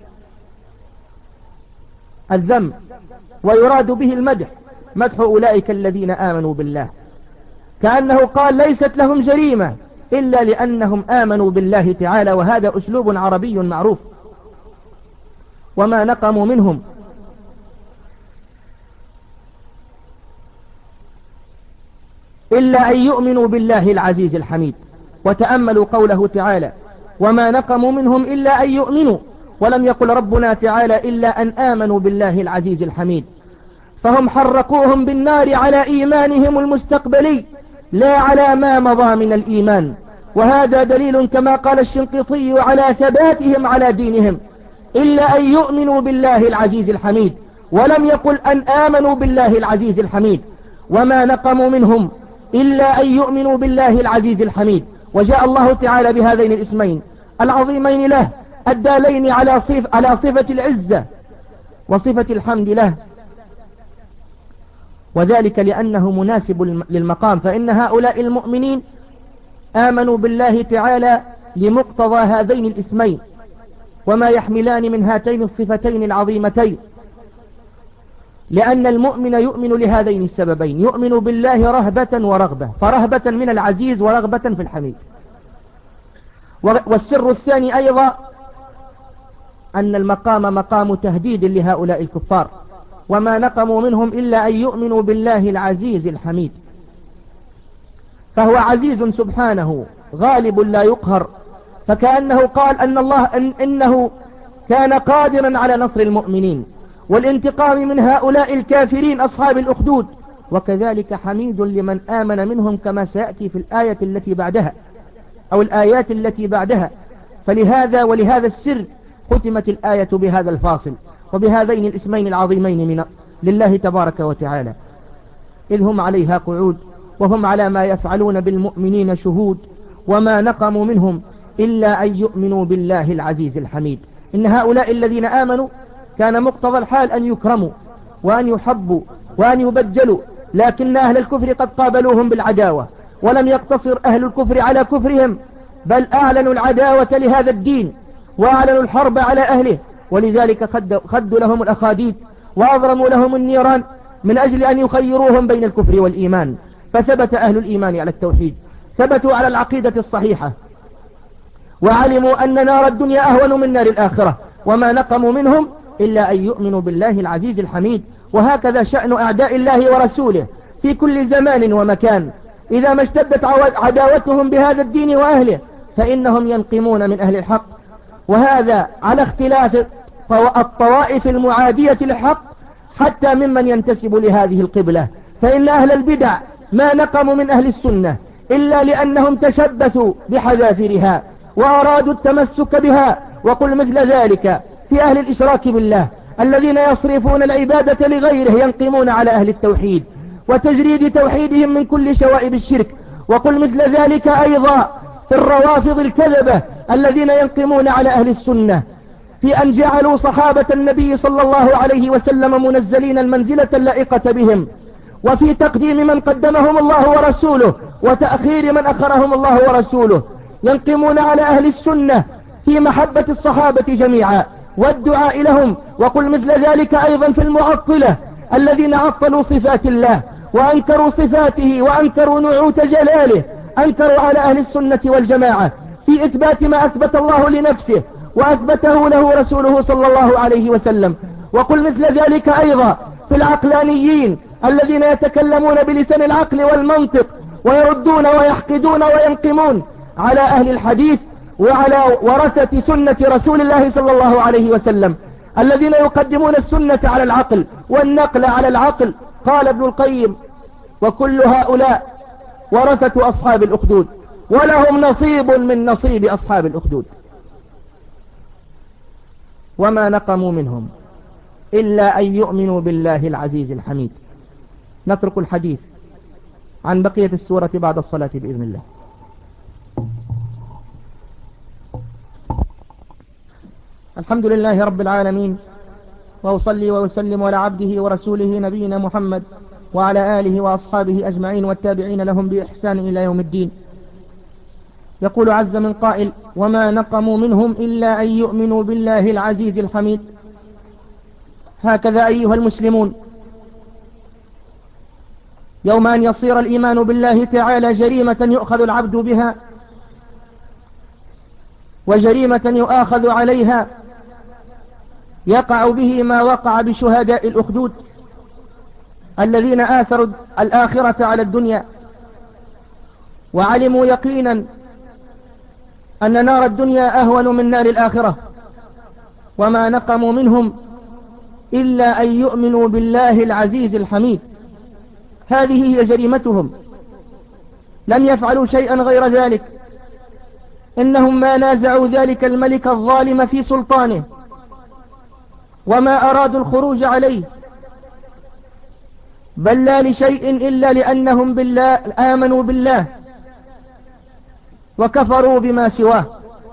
[SPEAKER 1] الذم، ويراد به المدح، مدح أولئك الذين آمنوا بالله، كأنه قال ليست لهم جريمة إلا لأنهم آمنوا بالله تعالى، وهذا أسلوب عربي معروف. وما نقموا منهم إلا أن يؤمنوا بالله العزيز الحميد. وتأملوا قوله تعالى وما نقموا منهم إلا أن يؤمنوا، ولم يقل ربنا تعالى إلا أن آمنوا بالله العزيز الحميد، فهم حرقوهم بالنار على إيمانهم المستقبلي لا على ما مضى من الإيمان. وهذا دليل كما قال الشنقيطي على ثباتهم على دينهم، إلا أن يؤمنوا بالله العزيز الحميد، ولم يقل أن آمنوا بالله العزيز الحميد. وما نقموا منهم إلا أن يؤمنوا بالله العزيز الحميد. وجاء الله تعالى بهذين الاسمين العظيمين له الدالين على صف على صفة العزة وصفة الحمد له، وذلك لأنه مناسب للمقام، فإن هؤلاء المؤمنين آمنوا بالله تعالى لمقتضى هذين الاسمين وما يحملان من هاتين الصفتين العظيمتين، لأن المؤمن يؤمن لهذين السببين، يؤمن بالله رهبة ورغبة، فرهبة من العزيز ورغبة في الحميد. والسر الثاني أيضا أن المقام مقام تهديد لهؤلاء الكفار، وما نقموا منهم إلا أن يؤمنوا بالله العزيز الحميد، فهو عزيز سبحانه غالب لا يقهر، فكأنه قال أن الله إن إنه كان قادرا على نصر المؤمنين والانتقام من هؤلاء الكافرين أصحاب الأخدود، وكذلك حميد لمن آمن منهم كما سيأتي في الآية التي بعدها أو الآيات التي بعدها. فلهذا ولهذا السر ختمت الآية بهذا الفاصل وبهذين الاسمين العظيمين من لله تبارك وتعالى، إذ هم عليها قعود وهم على ما يفعلون بالمؤمنين شهود. وما نقموا منهم إلا أن يؤمنوا بالله العزيز الحميد. إن هؤلاء الذين آمنوا كان مقتضى الحال أن يكرموا وأن يحبوا وأن يبجلوا، لكن أهل الكفر قد قابلوهم بالعداوة، ولم يقتصر أهل الكفر على كفرهم، بل أعلنوا العداوة لهذا الدين وأعلنوا الحرب على أهله، ولذلك خدوا لهم الأخاديد وأضرموا لهم النيران من أجل أن يخيروهم بين الكفر والإيمان. فثبت أهل الإيمان على التوحيد، ثبتوا على العقيدة الصحيحة، وعلموا أن نار الدنيا أهون من نار الآخرة. وما نقموا منهم إلا أن يؤمنوا بالله العزيز الحميد. وهكذا شأن أعداء الله ورسوله في كل زمان ومكان، إذا ما اشتدت عداوتهم بهذا الدين وأهله فإنهم ينقمون من أهل الحق، وهذا على اختلاف الطوائف المعادية للحق حتى ممن ينتسب لهذه القبلة. فإن أهل البدع ما نقموا من أهل السنة إلا لأنهم تشبثوا بحذافرها وأرادوا التمسك بها. وقل مثل ذلك في أهل الإشراك بالله الذين يصرفون العبادة لغيره، ينقمون على أهل التوحيد وتجريد توحيدهم من كل شوائب الشرك. وقل مثل ذلك أيضا في الروافض الكذبة الذين ينقمون على أهل السنة في أن جعلوا صحابة النبي صلى الله عليه وسلم منزلين المنزلة اللائقة بهم، وفي تقديم من قدمهم الله ورسوله وتأخير من أخرهم الله ورسوله. ينقمون على أهل السنة في محبة الصحابة جميعا والدعاء لهم. وقل مثل ذلك أيضا في المعطلة الذين عطلوا صفات الله وأنكروا صفاته وأنكروا نعوت جلاله، أنكروا على أهل السنة والجماعة في إثبات ما أثبت الله لنفسه وأثبته له رسوله صلى الله عليه وسلم. وقل مثل ذلك أيضا في العقلانيين الذين يتكلمون بلسان العقل والمنطق ويردون ويحقدون وينقمون على أهل الحديث وعلى ورثة سنة رسول الله صلى الله عليه وسلم الذين يقدمون السنة على العقل والنقل على العقل. قال ابن القيم وكل هؤلاء ورثة أصحاب الأخدود، ولهم نصيب من نصيب أصحاب الأخدود. وما نقموا منهم إلا أن يؤمنوا بالله العزيز الحميد. نترك الحديث عن بقية السورة بعد الصلاة بإذن الله. الحمد لله رب العالمين، وأصلي وأسلم على عبده ورسوله نبينا محمد وعلى آله وأصحابه أجمعين والتابعين لهم بإحسان إلى يوم الدين. يقول عز من قائل: وما نقموا منهم إلا أن يؤمنوا بالله العزيز الحميد. هكذا أيها المسلمون، يوم أن يصير الإيمان بالله تعالى جريمة يؤخذ العبد بها وجريمة يؤاخذ عليها، يقع به ما وقع بشهداء الأخدود الذين آثروا الآخرة على الدنيا، وعلموا يقينا أن نار الدنيا أهون من نار الآخرة. وما نقموا منهم إلا أن يؤمنوا بالله العزيز الحميد. هذه هي جريمتهم، لم يفعلوا شيئا غير ذلك. إنهم ما نازعوا ذلك الملك الظالم في سلطانه، وما أرادوا الخروج عليه، بل لا لشيء إلا لأنهم بالله آمنوا بالله وكفروا بما سواه.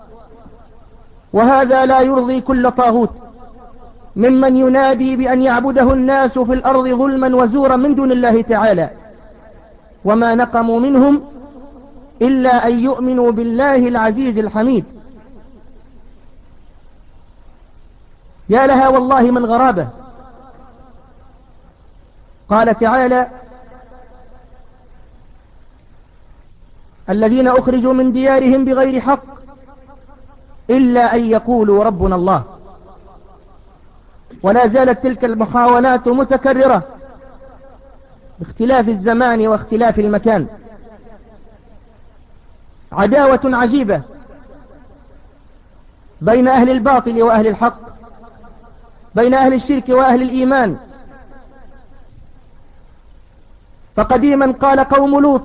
[SPEAKER 1] وهذا لا يرضي كل طاغوت ممن ينادي بأن يعبده الناس في الأرض ظلما وزورا من دون الله تعالى. وما نقموا منهم إلا أن يؤمنوا بالله العزيز الحميد. يا لها والله من غرابة. قال تعالى: الذين أخرجوا من ديارهم بغير حق إلا أن يقولوا ربنا الله. ولا زالت تلك المحاولات متكررة باختلاف الزمان واختلاف المكان. عداوة عجيبة بين أهل الباطل وأهل الحق، بين أهل الشرك وأهل الإيمان. فقديما قال قوم لوط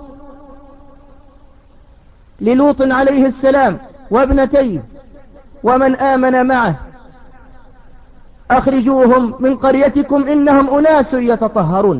[SPEAKER 1] للوط عليه السلام وابنتيه ومن آمن معه: أخرجوهم من قريتكم إنهم أناس يتطهرون.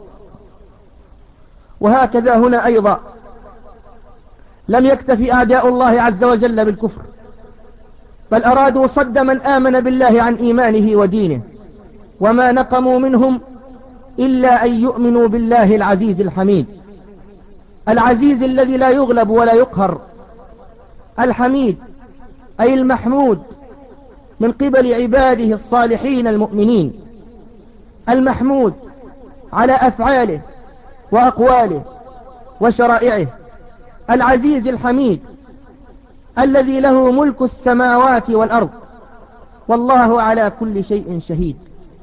[SPEAKER 1] وهكذا هنا أيضا لم يكتفي أعداء الله عز وجل بالكفر، بل أرادوا صد من آمن بالله عن إيمانه ودينه. وما نقموا منهم إلا أن يؤمنوا بالله العزيز الحميد، العزيز الذي لا يغلب ولا يقهر، الحميد أي المحمود من قبل عباده الصالحين المؤمنين، المحمود على أفعاله وأقواله وشرائعه، العزيز الحميد الذي له ملك السماوات والأرض والله على كل شيء شهيد.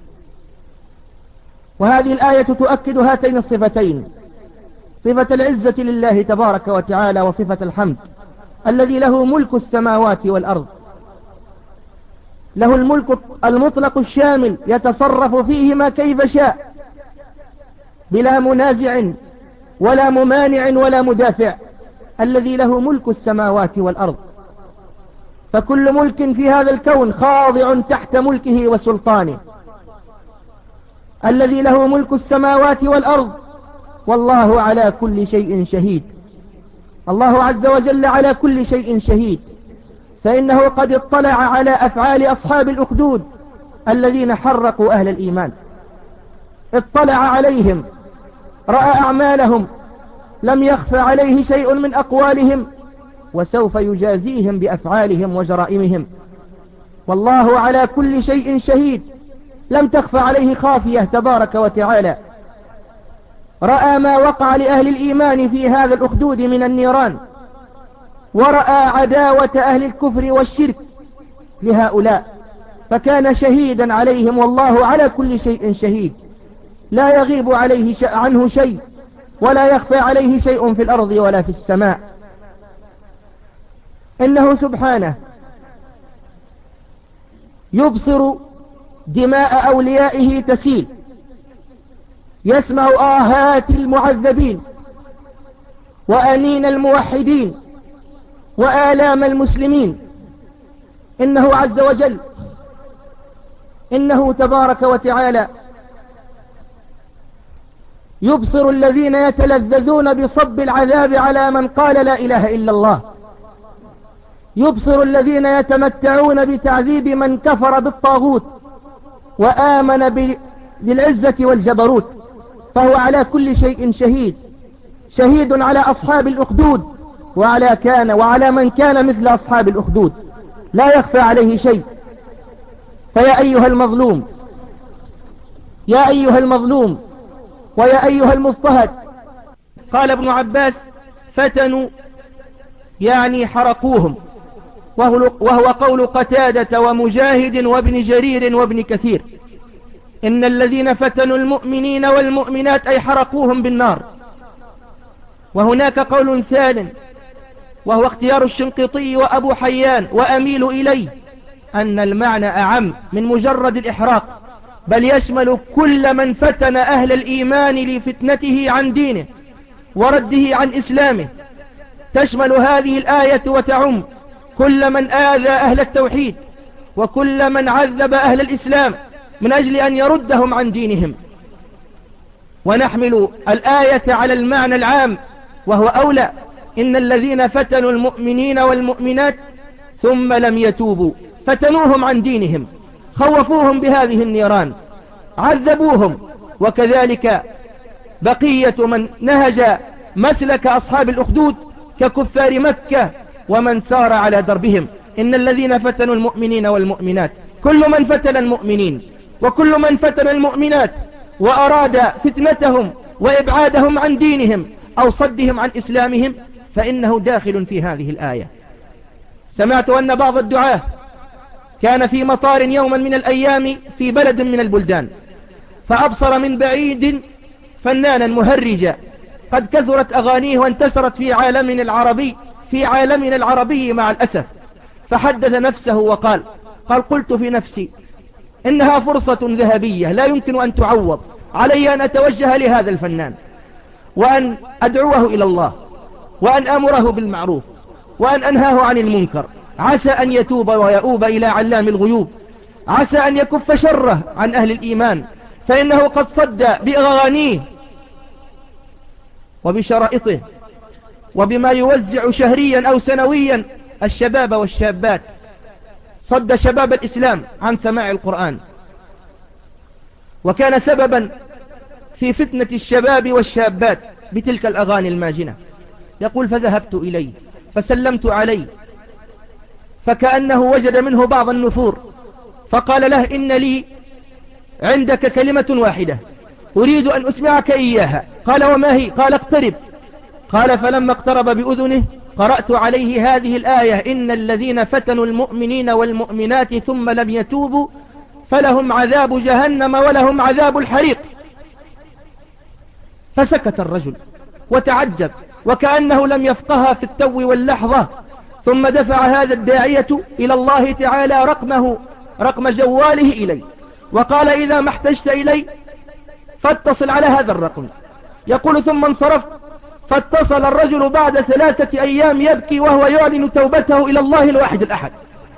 [SPEAKER 1] وهذه الآية تؤكد هاتين الصفتين: صفة العزة لله تبارك وتعالى، وصفة الحمد الذي له ملك السماوات والأرض. له الملك المطلق الشامل يتصرف فيهما كيف شاء بلا منازع ولا ممانع ولا مدافع، الذي له ملك السماوات والأرض. فكل ملك في هذا الكون خاضع تحت ملكه وسلطانه. الذي له ملك السماوات والأرض والله على كل شيء شهيد. الله عز وجل على كل شيء شهيد، فإنه قد اطلع على أفعال أصحاب الأخدود الذين حرقوا أهل الإيمان. اطلع عليهم، رأى أعمالهم، لم يخف عليه شيء من أقوالهم، وسوف يجازيهم بأفعالهم وجرائمهم. والله على كل شيء شهيد، لم تخف عليه خافية تبارك وتعالى. رأى ما وقع لأهل الإيمان في هذا الأخدود من النيران، ورأى عداوة أهل الكفر والشرك لهؤلاء، فكان شهيدا عليهم. والله على كل شيء شهيد، لا يغيب عليه عنه شيء ولا يخفى عليه شيء في الأرض ولا في السماء. إنه سبحانه يبصر دماء أوليائه تسيل، يسمع آهات المعذبين وأنين الموحدين وآلام المسلمين. إنه عز وجل، إنه تبارك وتعالى يبصر الذين يتلذذون بصب العذاب على من قال لا إله إلا الله، يبصر الذين يتمتعون بتعذيب من كفر بالطاغوت وآمن بالعزة والجبروت، فهو على كل شيء شهيد، شهيد على أصحاب الأخدود وعلى كان وعلى من كان مثل أصحاب الأخدود، لا يخفى عليه شيء. فيا أيها المظلوم، يا أيها المظلوم ويا أيها المضطهد، قال ابن عباس فتنوا يعني حرقوهم، وهو قول قتادة ومجاهد وابن جرير وابن كثير. إن الذين فتنوا المؤمنين والمؤمنات أي حرقوهم بالنار. وهناك قول ثالث وهو اختيار الشنقيطي وأبو حيان وأميل إليه، أن المعنى أعم من مجرد الإحراق، بل يشمل كل من فتن أهل الإيمان لفتنته عن دينه ورده عن إسلامه. تشمل هذه الآية وتعم كل من آذى أهل التوحيد وكل من عذب أهل الإسلام من أجل أن يردهم عن دينهم. ونحمل الآية على المعنى العام وهو أولى. إن الذين فتنوا المؤمنين والمؤمنات ثم لم يتوبوا، فتنوهم عن دينهم، خوفوهم بهذه النيران، عذبوهم. وكذلك بقية من نهج مسلك أصحاب الأخدود ككفار مكة ومن سار على دربهم. إن الذين فتنوا المؤمنين والمؤمنات، كل من فتن المؤمنين وكل من فتن المؤمنات وأراد فتنتهم وإبعادهم عن دينهم أو صدهم عن إسلامهم فإنه داخل في هذه الآية. سمعت أن بعض الدعاة كان في مطار يوما من الأيام في بلد من البلدان، فأبصر من بعيد فنانا مهرجا قد كثرت أغانيه وانتشرت في عالمنا العربي في عالمنا العربي مع الأسف. فحدث نفسه وقال قال قلت في نفسي إنها فرصة ذهبية لا يمكن أن تعوض، علي أن أتوجه لهذا الفنان وأن أدعوه إلى الله وأن أمره بالمعروف وأن أنهاه عن المنكر، عسى أن يتوب ويؤوب إلى علام الغيوب، عسى أن يكف شره عن أهل الإيمان، فإنه قد صد بأغانيه وبشرائطه وبما يوزع شهريا أو سنويا الشباب والشابات، صد شباب الإسلام عن سماع القرآن، وكان سببا في فتنة الشباب والشابات بتلك الأغاني الماجنة. يقول فذهبت إليه فسلمت عليه فكأنه وجد منه بعض النفور، فقال له إن لي عندك كلمة واحدة أريد أن أسمعك إياها. قال وما هي؟ قال اقترب. قال فلما اقترب بأذنه قرأت عليه هذه الآية إن الذين فتنوا المؤمنين والمؤمنات ثم لم يتوبوا فلهم عذاب جهنم ولهم عذاب الحريق. فسكت الرجل وتعجب وكأنه لم يفقها في التو واللحظة، ثم دفع هذا الداعية إلى الله تعالى رقمه رقم جواله إلي وقال إذا ما احتجت إلي فاتصل على هذا الرقم. يقول ثم انصرفت فاتصل الرجل بعد ثلاثة أيام يبكي وهو يعلن توبته إلى الله الواحد الأحد.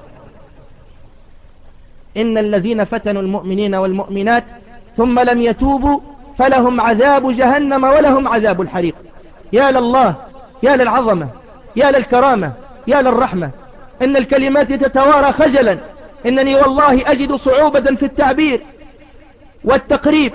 [SPEAKER 1] إن الذين فتنوا المؤمنين والمؤمنات ثم لم يتوبوا فلهم عذاب جهنم ولهم عذاب الحريق. يا لله، يا للعظمة، يا للكرامة، يا للرحمة. إن الكلمات تتوارى خجلا، إنني والله أجد صعوبة في التعبير والتقريب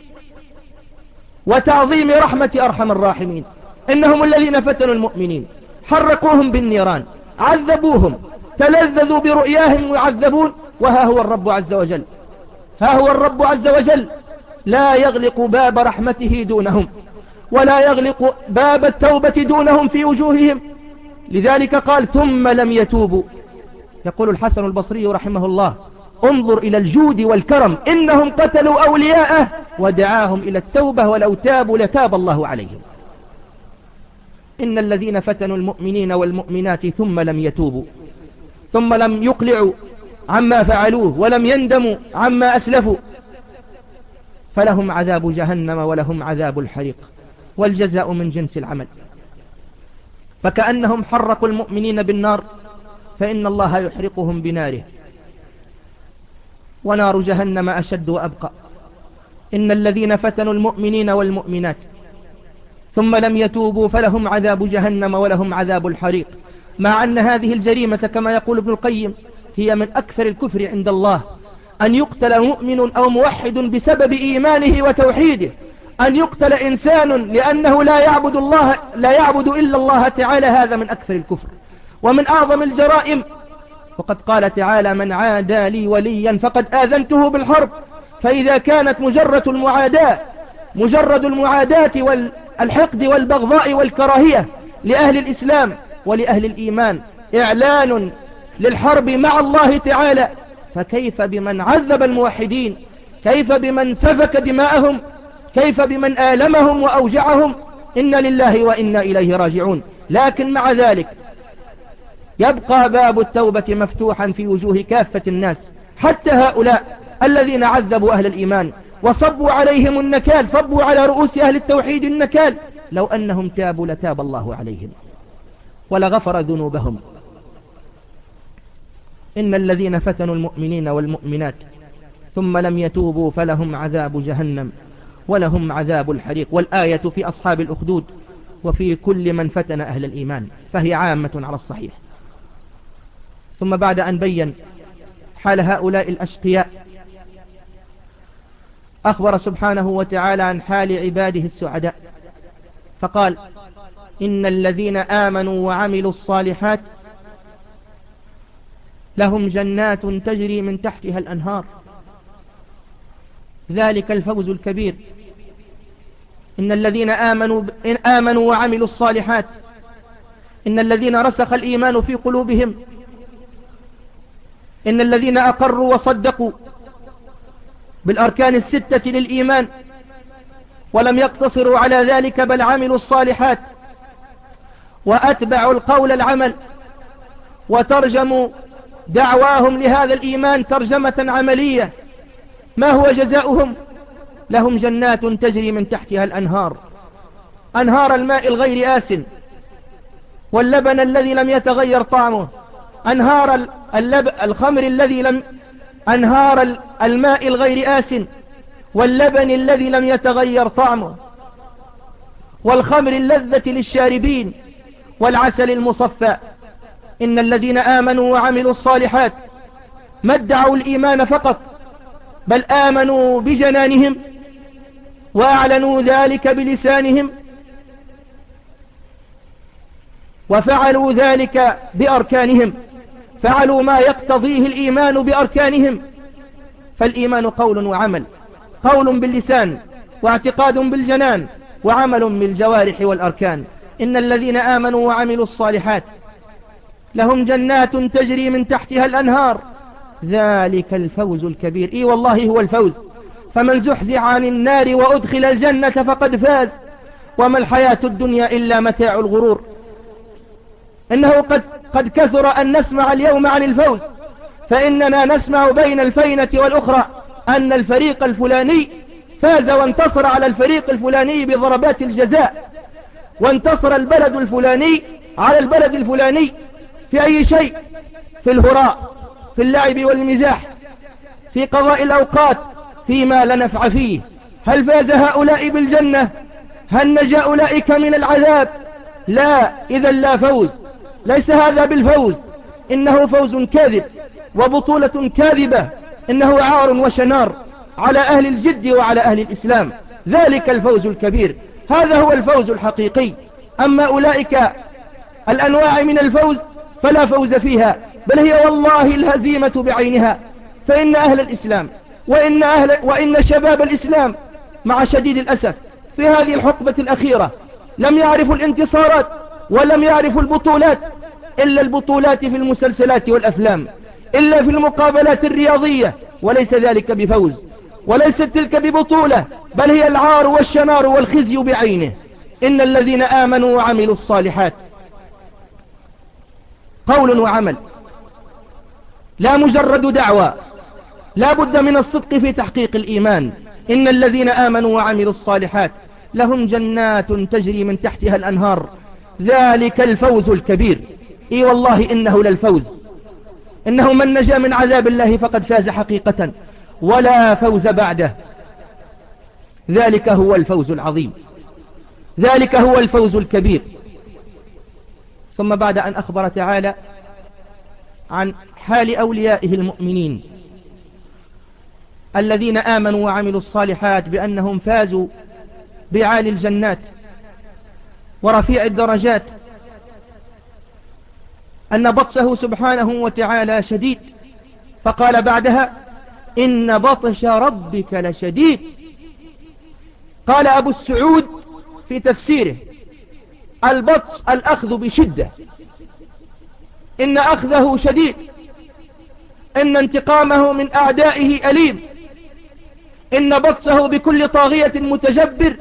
[SPEAKER 1] وتعظيم رحمة أرحم الراحمين. إنهم الذين فتنوا المؤمنين، حرقوهم بالنيران، عذبوهم، تلذذوا برؤياهم يعذبون، وها هو الرب عز وجل، ها هو الرب عز وجل لا يغلق باب رحمته دونهم ولا يغلق باب التوبة دونهم في وجوههم. لذلك قال ثم لم يتوبوا. يقول الحسن البصري رحمه الله انظر إلى الجود والكرم، إنهم قتلوا أولياءه ودعاهم إلى التوبة ولو تابوا لتاب الله عليهم. إن الذين فتنوا المؤمنين والمؤمنات ثم لم يتوبوا ثم لم يقلعوا عما فعلوه ولم يندموا عما أسلفوا فلهم عذاب جهنم ولهم عذاب الحريق، والجزاء من جنس العمل. فكأنهم حرقوا المؤمنين بالنار، فإن الله يحرقهم بناره، ونار جهنم أشد وأبقى. إن الذين فتنوا المؤمنين والمؤمنات ثم لم يتوبوا فلهم عذاب جهنم ولهم عذاب الحريق. مع أن هذه الجريمة كما يقول ابن القيم هي من أكثر الكفر عند الله، أن يقتل مؤمن أو موحد بسبب إيمانه وتوحيده، أن يقتل إنسان لأنه لا يعبد الله لا يعبد إلا الله تعالى، هذا من أكثر الكفر ومن أعظم الجرائم. وقد قال تعالى: من عادى لي وليا فقد آذنته بالحرب. فإذا كانت مجرد المعاداة مجرد المعاداة والحقد والبغضاء والكراهية لأهل الإسلام ولأهل الإيمان إعلان للحرب مع الله تعالى، فكيف بمن عذب الموحدين؟ كيف بمن سفك دماءهم؟ كيف بمن آلمهم وأوجعهم؟ إن لله وإنا إليه راجعون. لكن مع ذلك يبقى باب التوبة مفتوحا في وجوه كافة الناس، حتى هؤلاء الذين عذبوا أهل الإيمان وصبوا عليهم النكال، صبوا على رؤوس أهل التوحيد النكال، لو أنهم تابوا لتاب الله عليهم ولغفر ذنوبهم. إن الذين فتنوا المؤمنين والمؤمنات ثم لم يتوبوا فلهم عذاب جهنم ولهم عذاب الحريق. والآية في أصحاب الأخدود وفي كل من فتن أهل الإيمان، فهي عامة على الصحيح. ثم بعد أن بين حال هؤلاء الأشقياء أخبر سبحانه وتعالى عن حال عباده السعداء، فقال: إن الذين آمنوا وعملوا الصالحات لهم جنات تجري من تحتها الأنهار، ذلك الفوز الكبير. إن الذين آمنوا, إن آمنوا وعملوا الصالحات، إن الذين رسخ الإيمان في قلوبهم، إن الذين أقروا وصدقوا بالأركان الستة للإيمان ولم يقتصروا على ذلك بل عملوا الصالحات وأتبعوا القول العمل وترجموا دعواهم لهذا الإيمان ترجمة عملية، ما هو جزاؤهم؟ لهم جنات تجري من تحتها الأنهار، أنهار الماء الغير آسن واللبن الذي لم يتغير طعمه، أنهار اللب... الخمر الذي لم أنهار الماء الغير آسن واللبن الذي لم يتغير طعمه والخمر اللذة للشاربين والعسل المصفى. إن الذين آمنوا وعملوا الصالحات ما ادعوا الإيمان فقط، بل آمنوا بجنانهم وأعلنوا ذلك بلسانهم وفعلوا ذلك بأركانهم، فعلوا ما يقتضيه الإيمان بأركانهم. فالإيمان قول وعمل، قول باللسان واعتقاد بالجنان وعمل بالجوارح والأركان. إن الذين آمنوا وعملوا الصالحات لهم جنات تجري من تحتها الأنهار، ذلك الفوز الكبير. إي والله هو الفوز، فمن زحزح عن النار وأدخل الجنة فقد فاز، وما الحياة الدنيا إلا متاع الغرور. إنه قد, قد كثر أن نسمع اليوم عن الفوز، فإننا نسمع بين الفينة والأخرى أن الفريق الفلاني فاز وانتصر على الفريق الفلاني بضربات الجزاء، وانتصر البلد الفلاني على البلد الفلاني في أي شيء، في الهراء، في اللعب والمزاح، في قضاء الأوقات، فيما لا نفع فيه. هل فاز هؤلاء بالجنة؟ هل نجا أولئك من العذاب؟ لا، إذا لا فوز، ليس هذا بالفوز، إنه فوز كاذب وبطولة كاذبة، إنه عار وشنار على أهل الجد وعلى أهل الإسلام. ذلك الفوز الكبير، هذا هو الفوز الحقيقي. أما أولئك الأنواع من الفوز فلا فوز فيها، بل هي والله الهزيمة بعينها. فإن أهل الإسلام وإن, أهل وإن شباب الإسلام مع شديد الأسف في هذه الحقبة الأخيرة لم يعرفوا الانتصارات ولم يعرفوا البطولات، إلا البطولات في المسلسلات والأفلام، إلا في المقابلات الرياضية، وليس ذلك بفوز، وليست تلك ببطولة، بل هي العار والشنار والخزي بعينه. إن الذين آمنوا وعملوا الصالحات قول وعمل، لا مجرد دعوى، لا بد من الصدق في تحقيق الإيمان. إن الذين آمنوا وعملوا الصالحات لهم جنات تجري من تحتها الأنهار، ذلك الفوز الكبير. اي والله إنه للفوز، إنه من نجا من عذاب الله فقد فاز حقيقة ولا فوز بعده. ذلك هو الفوز العظيم، ذلك هو الفوز الكبير. ثم بعد أن أخبر تعالى عن حال أوليائه المؤمنين الذين آمنوا وعملوا الصالحات بأنهم فازوا بعالي الجنات ورفيع الدرجات، أن بطشه سبحانه وتعالى شديد، فقال بعدها إن بطش ربك لشديد. قال أبو السعود في تفسيره البطش الأخذ بشدة، إن أخذه شديد، إن انتقامه من أعدائه أليم، إن بطشه بكل طاغية متجبر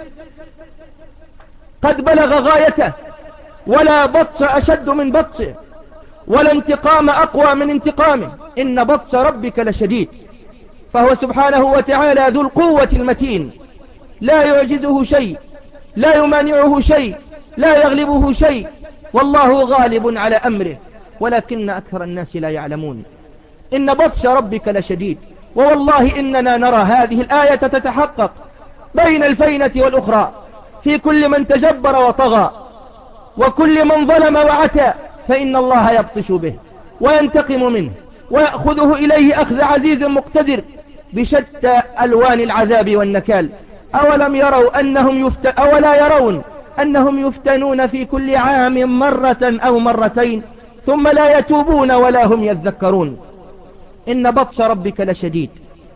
[SPEAKER 1] قد بلغ غايته، ولا بطش أشد من بطشه، ولا انتقام أقوى من انتقامه. إن بطش ربك لشديد، فهو سبحانه وتعالى ذو القوة المتين، لا يعجزه شيء، لا يمانعه شيء، لا يغلبه شيء، والله غالب على أمره، ولكن أكثر الناس لا يعلمون. إن بطش ربك لشديد. ووالله إننا نرى هذه الآية تتحقق بين الفينة والأخرى في كل من تجبر وطغى وكل من ظلم وعتى، فإن الله يبطش به وينتقم منه ويأخذه إليه أخذ عزيز مقتدر بشتى ألوان العذاب والنكال. أولم يروا أنهم يفت... أولا يرون أنهم يفتنون في كل عام مرة أو مرتين ثم لا يتوبون ولا هم يذكرون. إن بطش ربك لشديد.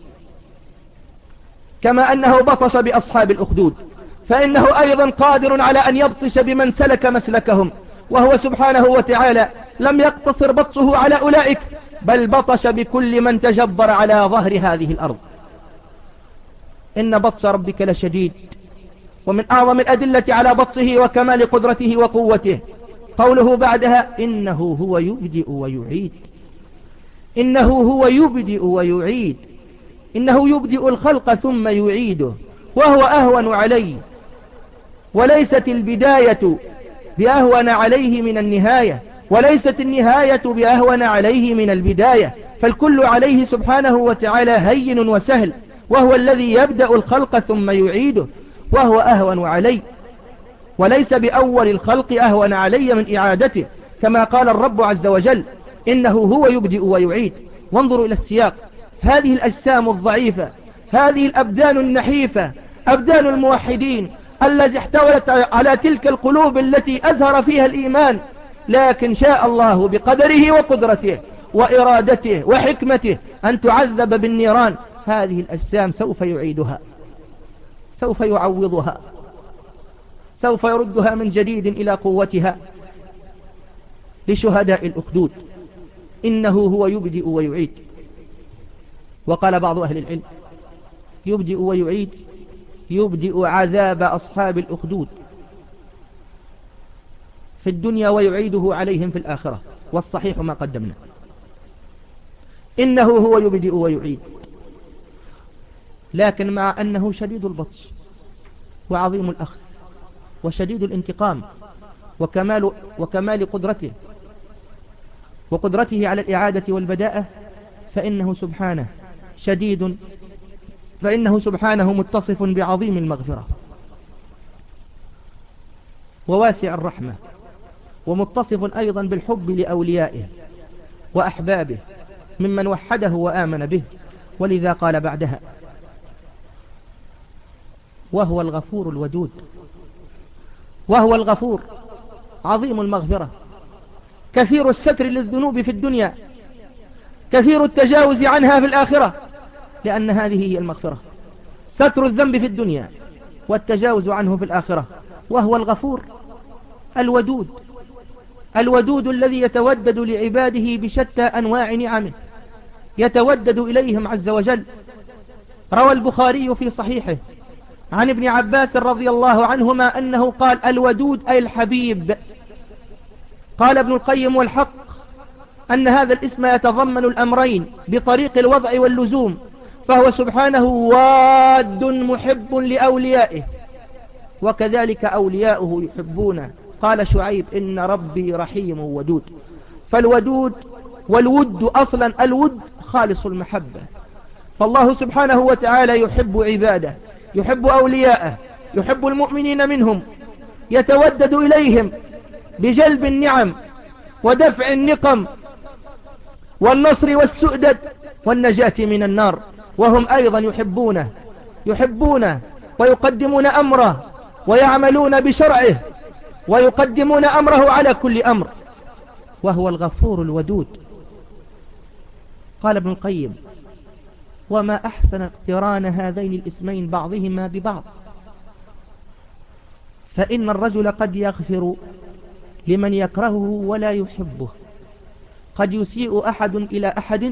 [SPEAKER 1] كما أنه بطش بأصحاب الأخدود، فإنه أيضا قادر على أن يبطش بمن سلك مسلكهم، وهو سبحانه وتعالى لم يقتصر بطشه على أولئك، بل بطش بكل من تجبر على ظهر هذه الأرض. إن بطش ربك لشديد. ومن أعظم الأدلة على بطشه وكمال قدرته وقوته قوله بعدها إنه هو يبدئ ويعيد. إنه هو يبدئ ويعيد، إنه يبدئ الخلق ثم يعيده، وهو أهون عليه، وليست البداية بأهون عليه من النهاية، وليست النهاية بأهون عليه من البداية، فالكل عليه سبحانه وتعالى هين وسهل، وهو الذي يبدأ الخلق ثم يعيده، وهو أهون عليه، وليس بأول الخلق أهون علي من إعادته، كما قال الرب عز وجل إنه هو يبدئ ويعيد. وانظروا إلى السياق، هذه الأجسام الضعيفة، هذه الأبدان النحيفة، أبدان الموحدين التي احتوت على تلك القلوب التي أزهر فيها الإيمان، لكن شاء الله بقدره وقدرته وإرادته وحكمته أن تعذب بالنيران. هذه الأجسام سوف يعيدها، سوف يعوضها، سوف يردها من جديد إلى قوتها لشهداء الأخدود. إنه هو يبدئ ويعيد. وقال بعض أهل العلم يبدئ ويعيد يبدئ عذاب أصحاب الأخدود في الدنيا ويعيده عليهم في الآخرة، والصحيح ما قدمنا. إنه هو يبدئ ويعيد، لكن مع أنه شديد البطش وعظيم الأخذ وشديد الانتقام وكمال, وكمال قدرته وقدرته على الإعادة والبداءة، فإنه سبحانه شديد، فإنه سبحانه متصف بعظيم المغفرة وواسع الرحمة، ومتصف أيضا بالحب لأوليائه وأحبابه ممن وحده وآمن به. ولذا قال بعدها وهو الغفور الودود. وهو الغفور عظيم المغفرة، كثير الستر للذنوب في الدنيا، كثير التجاوز عنها في الآخرة، لأن هذه هي المغفرة، ستر الذنب في الدنيا والتجاوز عنه في الآخرة. وهو الغفور الودود، الودود الذي يتودد لعباده بشتى أنواع نعمه، يتودد إليهم عز وجل. روى البخاري في صحيحه عن ابن عباس رضي الله عنهما أنه قال الودود أي الحبيب. قال ابن القيم والحق أن هذا الاسم يتضمن الأمرين بطريق الوضع واللزوم، فهو سبحانه واد محب لأوليائه، وكذلك أولياؤه يحبونه قال شعيب إن ربي رحيم ودود. فالودود والود أصلا الود خالص المحبة، فالله سبحانه وتعالى يحب عباده، يحب أولياءه، يحب المؤمنين منهم، يتودد إليهم بجلب النعم ودفع النقم والنصر والسؤدد والنجاة من النار، وهم أيضا يحبونه يحبونه ويقدمون أمره ويعملون بشرعه ويقدمون أمره على كل أمر، وهو الغفور الودود. قال ابن القيم: وما أحسن اقتران هذين الاسمين بعضهما ببعض، فإن الرجل قد يغفر لمن يكرهه ولا يحبه، قد يسيء أحد إلى أحد،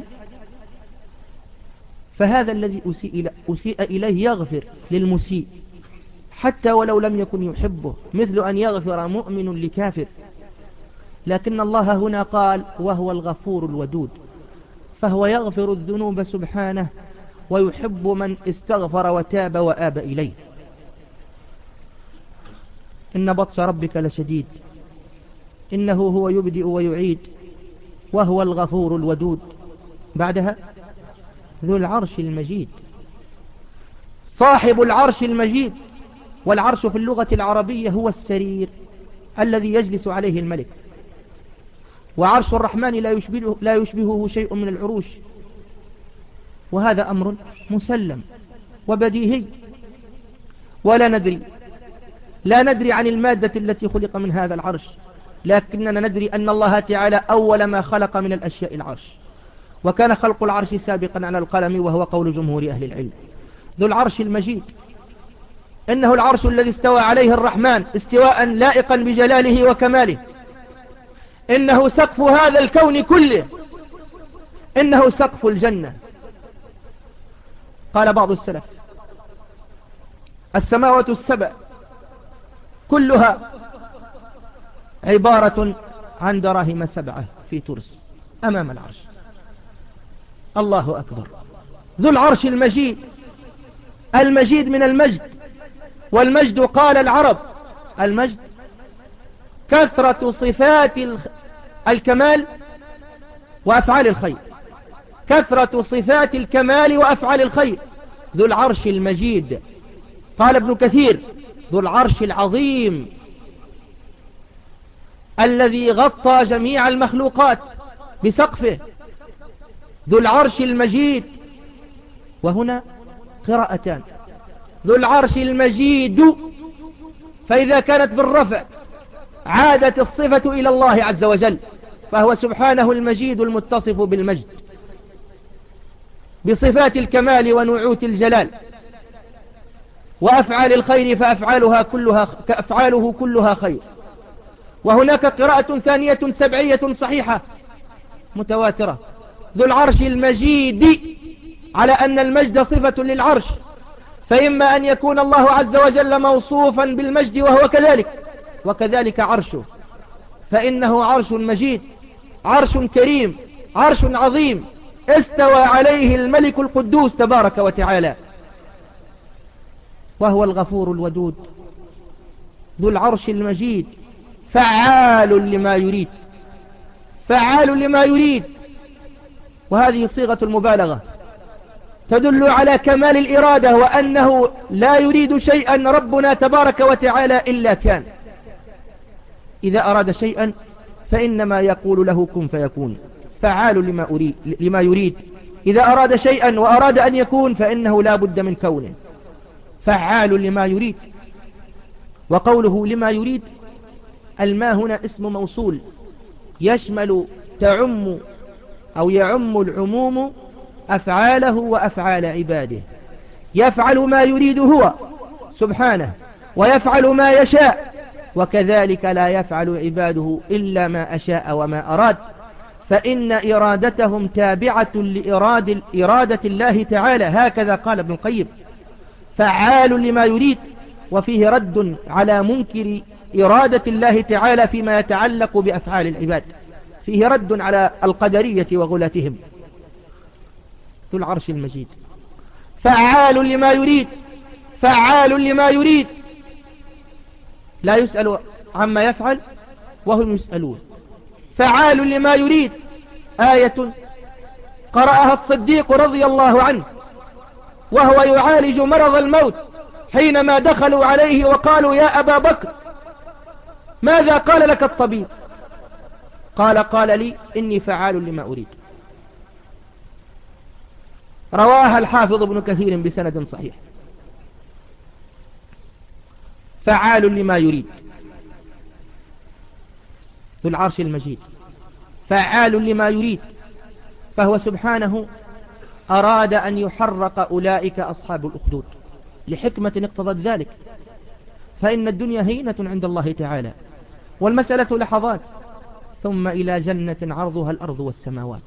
[SPEAKER 1] فهذا الذي أسيء, أسيء إليه يغفر للمسيء حتى ولو لم يكن يحبه، مثل أن يغفر مؤمن لكافر. لكن الله هنا قال: وهو الغفور الودود، فهو يغفر الذنوب سبحانه ويحب من استغفر وتاب وآب إليه. إن بطش ربك لشديد، إنه هو يبدئ ويعيد، وهو الغفور الودود. بعدها: ذو العرش المجيد، صاحب العرش المجيد. والعرش في اللغة العربية هو السرير الذي يجلس عليه الملك، وعرش الرحمن لا يشبهه, لا يشبهه شيء من العروش، وهذا أمر مسلم وبديهي. ولا ندري لا ندري عن المادة التي خلق من هذا العرش، لكننا ندري أن الله تعالى أول ما خلق من الأشياء العرش، وكان خلق العرش سابقا على القلم، وهو قول جمهور أهل العلم. ذو العرش المجيد، إنه العرش الذي استوى عليه الرحمن استواء لائقا بجلاله وكماله، إنه سقف هذا الكون كله، إنه سقف الجنة. قال بعض السلف: السماوات السبع كلها عبارة عن دراهم سبعة في ترس أمام العرش. الله أكبر. ذو العرش المجيد، المجيد من المجد، والمجد قال العرب المجد كثرة صفات الكمال وأفعال الخير، كثرة صفات الكمال وأفعال الخير. ذو العرش المجيد. قال ابن كثير: ذو العرش العظيم الذي غطى جميع المخلوقات بسقفه، ذو العرش المجيد. وهنا قراءتان: ذو العرش المجيد، فإذا كانت بالرفع عادت الصفة إلى الله عز وجل، فهو سبحانه المجيد المتصف بالمجد بصفات الكمال ونعوت الجلال، وأفعال الخير فأفعالها كلها كأفعاله كلها خير. وهناك قراءة ثانية سبعية صحيحة متواترة: ذو العرش المجيد، على أن المجد صفة للعرش، فإما أن يكون الله عز وجل موصوفا بالمجد وهو كذلك، وكذلك عرشه، فإنه عرش مجيد، عرش كريم، عرش عظيم استوى عليه الملك القدوس تبارك وتعالى، وهو الغفور الودود. ذو العرش المجيد فعال لما يريد، فعال لما يريد، وهذه صيغة المبالغة تدل على كمال الإرادة، وأنه لا يريد شيئا ربنا تبارك وتعالى إلا كان. إذا أراد شيئا فإنما يقول له كن فيكون، فعال لما, أريد لما يريد. إذا أراد شيئا وأراد أن يكون فإنه لا بد من كونه، فعال لما يريد. وقوله لما يريد، الماء هنا اسم موصول يشمل تعم أو يعم العموم أفعاله وأفعال عباده، يفعل ما يريد هو سبحانه، ويفعل ما يشاء، وكذلك لا يفعل عباده إلا ما أشاء وما أراد، فإن إرادتهم تابعة لإرادة إرادة الله تعالى. هكذا قال ابن القيم: فعال لما يريد. وفيه رد على منكر إرادة الله تعالى فيما يتعلق بأفعال العباد، فيه رد على القدرية وغلاتهم. ذو العرش المجيد فعال لما يريد، فعال لما يريد، لا يسأل عما يفعل وهم يسألون. فعال لما يريد آية قرأها الصديق رضي الله عنه وهو يعالج مرض الموت حينما دخلوا عليه وقالوا يا أبا بكر ماذا قال لك الطبيب؟ قال قال لي إني فعال لما أريد. رواها الحافظ ابن كثير بسند صحيح. فعال لما يريد ذو العرش المجيد، فعال لما يريد، فهو سبحانه أراد أن يحرق أولئك أصحاب الأخدود لحكمة اقتضت ذلك، فإن الدنيا هينة عند الله تعالى، والمسألة لحظات ثم إلى جنة عرضها الأرض والسماوات.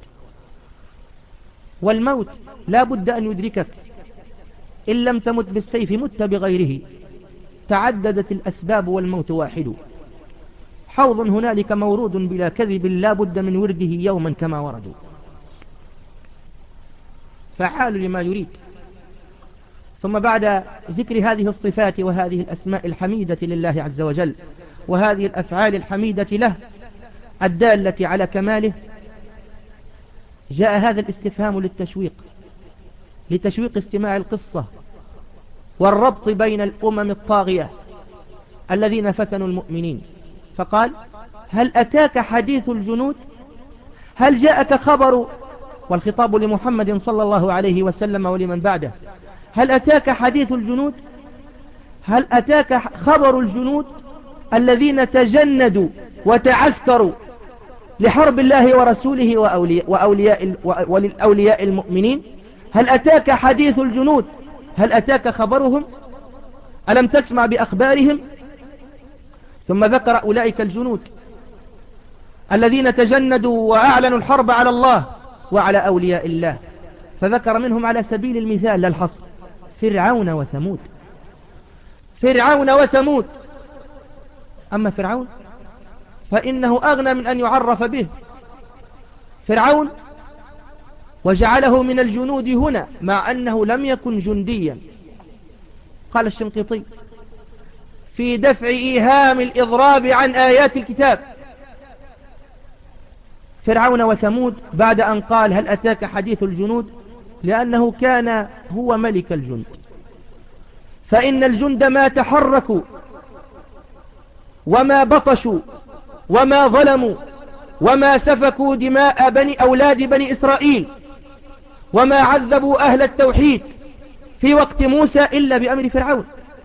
[SPEAKER 1] والموت لا بد أن يدركك، إن لم تمت بالسيف مت بغيره، تعددت الأسباب والموت واحد. حوض هنالك مورود بلا كذب لا بد من ورده يوما كما وردوا. فعال لما يريد. ثم بعد ذكر هذه الصفات وهذه الأسماء الحميدة لله عز وجل وهذه الأفعال الحميدة له الدالة على كماله، جاء هذا الاستفهام للتشويق، لتشويق استماع القصة والربط بين الأمم الطاغية الذين فتنوا المؤمنين. فقال هل أتاك حديث الجنود؟ هل جاءك خبر، والخطاب لمحمد صلى الله عليه وسلم ولمن بعده، هل أتاك حديث الجنود؟ هل أتاك خبر الجنود الذين تجندوا وتعسكروا لحرب الله ورسوله وأولياء, وأولياء وللأولياء المؤمنين؟ هل أتاك حديث الجنود؟ هل أتاك خبرهم؟ ألم تسمع بأخبارهم؟ ثم ذكر أولئك الجنود الذين تجندوا وأعلنوا الحرب على الله وعلى أولياء الله، فذكر منهم على سبيل المثال للحصر فرعون وثمود. فرعون وثمود. أما فرعون فإنه أغنى من أن يعرف به. فرعون وجعله من الجنود هنا مع أنه لم يكن جنديا. قال الشنقيطي في دفع إيهام الإضراب عن آيات الكتاب فرعون وثمود بعد أن قال هل أتاك حديث الجنود، لأنه كان هو ملك الجند، فإن الجند ما تحركوا وما بطشوا وما ظلموا وما سفكوا دماء بني أولاد بني إسرائيل وما عذبوا أهل التوحيد في وقت موسى إلا بأمر فرعون.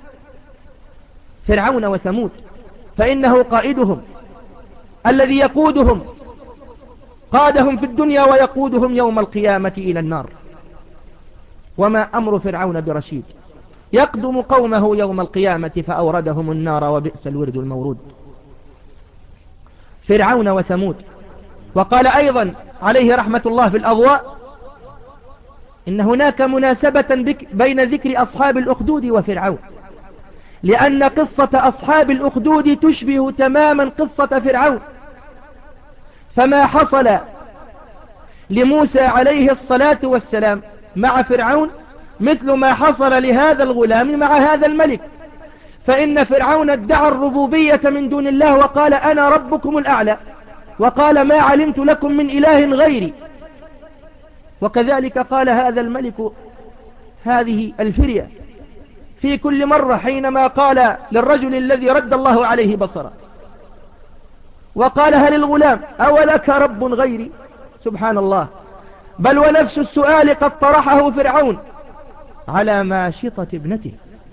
[SPEAKER 1] فرعون وثمود، فإنه قائدهم الذي يقودهم، قادهم في الدنيا ويقودهم يوم القيامة إلى النار. وما أمر فرعون برشيد، يقدم قومه يوم القيامة فأوردهم النار وبئس الورد المورود. فرعون وثمود. وقال أيضا عليه رحمة الله في الأضواء إن هناك مناسبة بين ذكر أصحاب الأخدود وفرعون، لأن قصة أصحاب الأخدود تشبه تماما قصة فرعون. فما حصل لموسى عليه الصلاة والسلام مع فرعون مثل ما حصل لهذا الغلام مع هذا الملك. فإن فرعون ادعى الربوبية من دون الله وقال أنا ربكم الأعلى، وقال ما علمت لكم من إله غيري. وكذلك قال هذا الملك هذه الفرية في كل مرة حينما قال للرجل الذي رد الله عليه بصره وقال هل الغلام أولك رب غيري؟ سبحان الله. بل ونفس السؤال قد طرحه فرعون على ماشطة ابنته.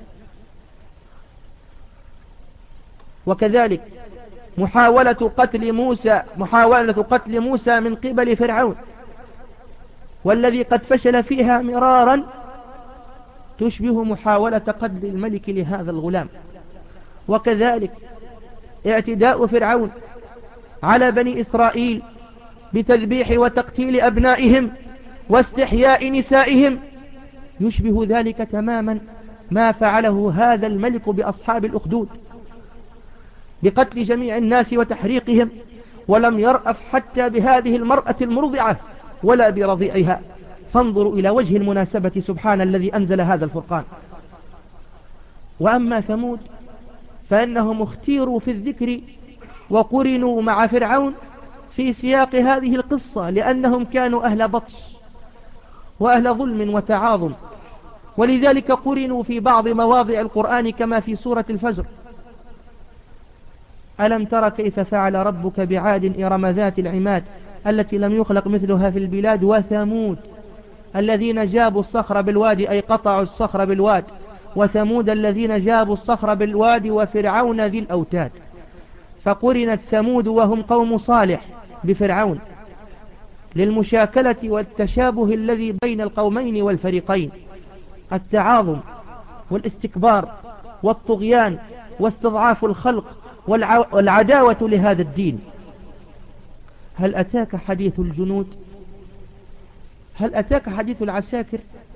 [SPEAKER 1] وكذلك محاولة قتل موسى محاولة قتل موسى من قبل فرعون، والذي قد فشل فيها مرارا، تشبه محاولة قتل الملك لهذا الغلام. وكذلك اعتداء فرعون على بني إسرائيل بتذبيح وتقتيل أبنائهم واستحياء نسائهم يشبه ذلك تماما ما فعله هذا الملك بأصحاب الأخدود بقتل جميع الناس وتحريقهم، ولم يرأف حتى بهذه المرأة المرضعة ولا برضيعها. فانظروا إلى وجه المناسبة سبحان الذي أنزل هذا الفرقان. وأما ثمود فإنهم اختيروا في الذكر وقرنوا مع فرعون في سياق هذه القصة، لأنهم كانوا أهل بطش وأهل ظلم وتعاظم، ولذلك قرنوا في بعض مواضع القرآن كما في سورة الفجر: ألم تر كيف فعل ربك بعاد إرم ذات العماد التي لم يخلق مثلها في البلاد وثمود الذين جابوا الصخر بالواد، أي قطعوا الصخر بالواد، وثمود الذين جابوا الصخر بالواد، وفرعون ذي الأوتاد. فقرنت ثمود وهم قوم صالح بفرعون للمشاكلة والتشابه الذي بين القومين والفريقين، التعاظم والاستكبار والطغيان واستضعاف الخلق والعداوة لهذا الدين. هل أتاك حديث الجنود؟ هل أتاك حديث العساكر؟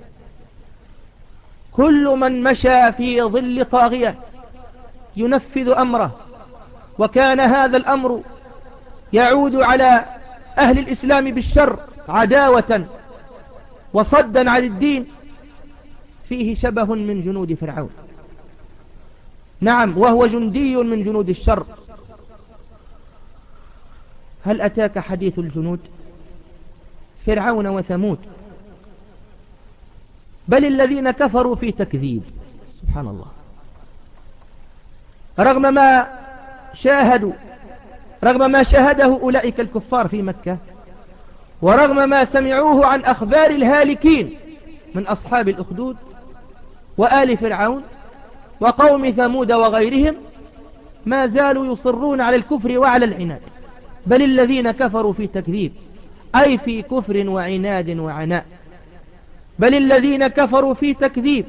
[SPEAKER 1] كل من مشى في ظل طاغية ينفذ أمره، وكان هذا الأمر يعود على أهل الإسلام بالشر عداوة وصدا عن الدين، فيه شبه من جنود فرعون. نعم، وهو جندي من جنود الشر. هل أتاك حديث الجنود؟ فرعون وثمود. بل الذين كفروا في تكذيب، سبحان الله، رغم ما شاهدوا رغم ما شاهده أولئك الكفار في مكة، ورغم ما سمعوه عن أخبار الهالكين من أصحاب الأخدود وآل فرعون وقوم ثمود وغيرهم، ما زالوا يصرون على الكفر وعلى العناد. بل الذين كفروا في تكذيب، أي في كفر وعناد وعناء. بل الذين كفروا في تكذيب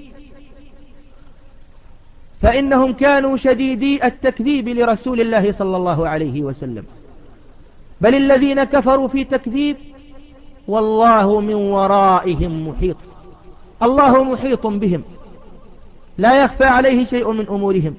[SPEAKER 1] فإنهم كانوا شديدي التكذيب لرسول الله صلى الله عليه وسلم. بل الذين كفروا في تكذيب والله من ورائهم محيط، الله محيط بهم، لا يخفى عليه شيء من أمورهم.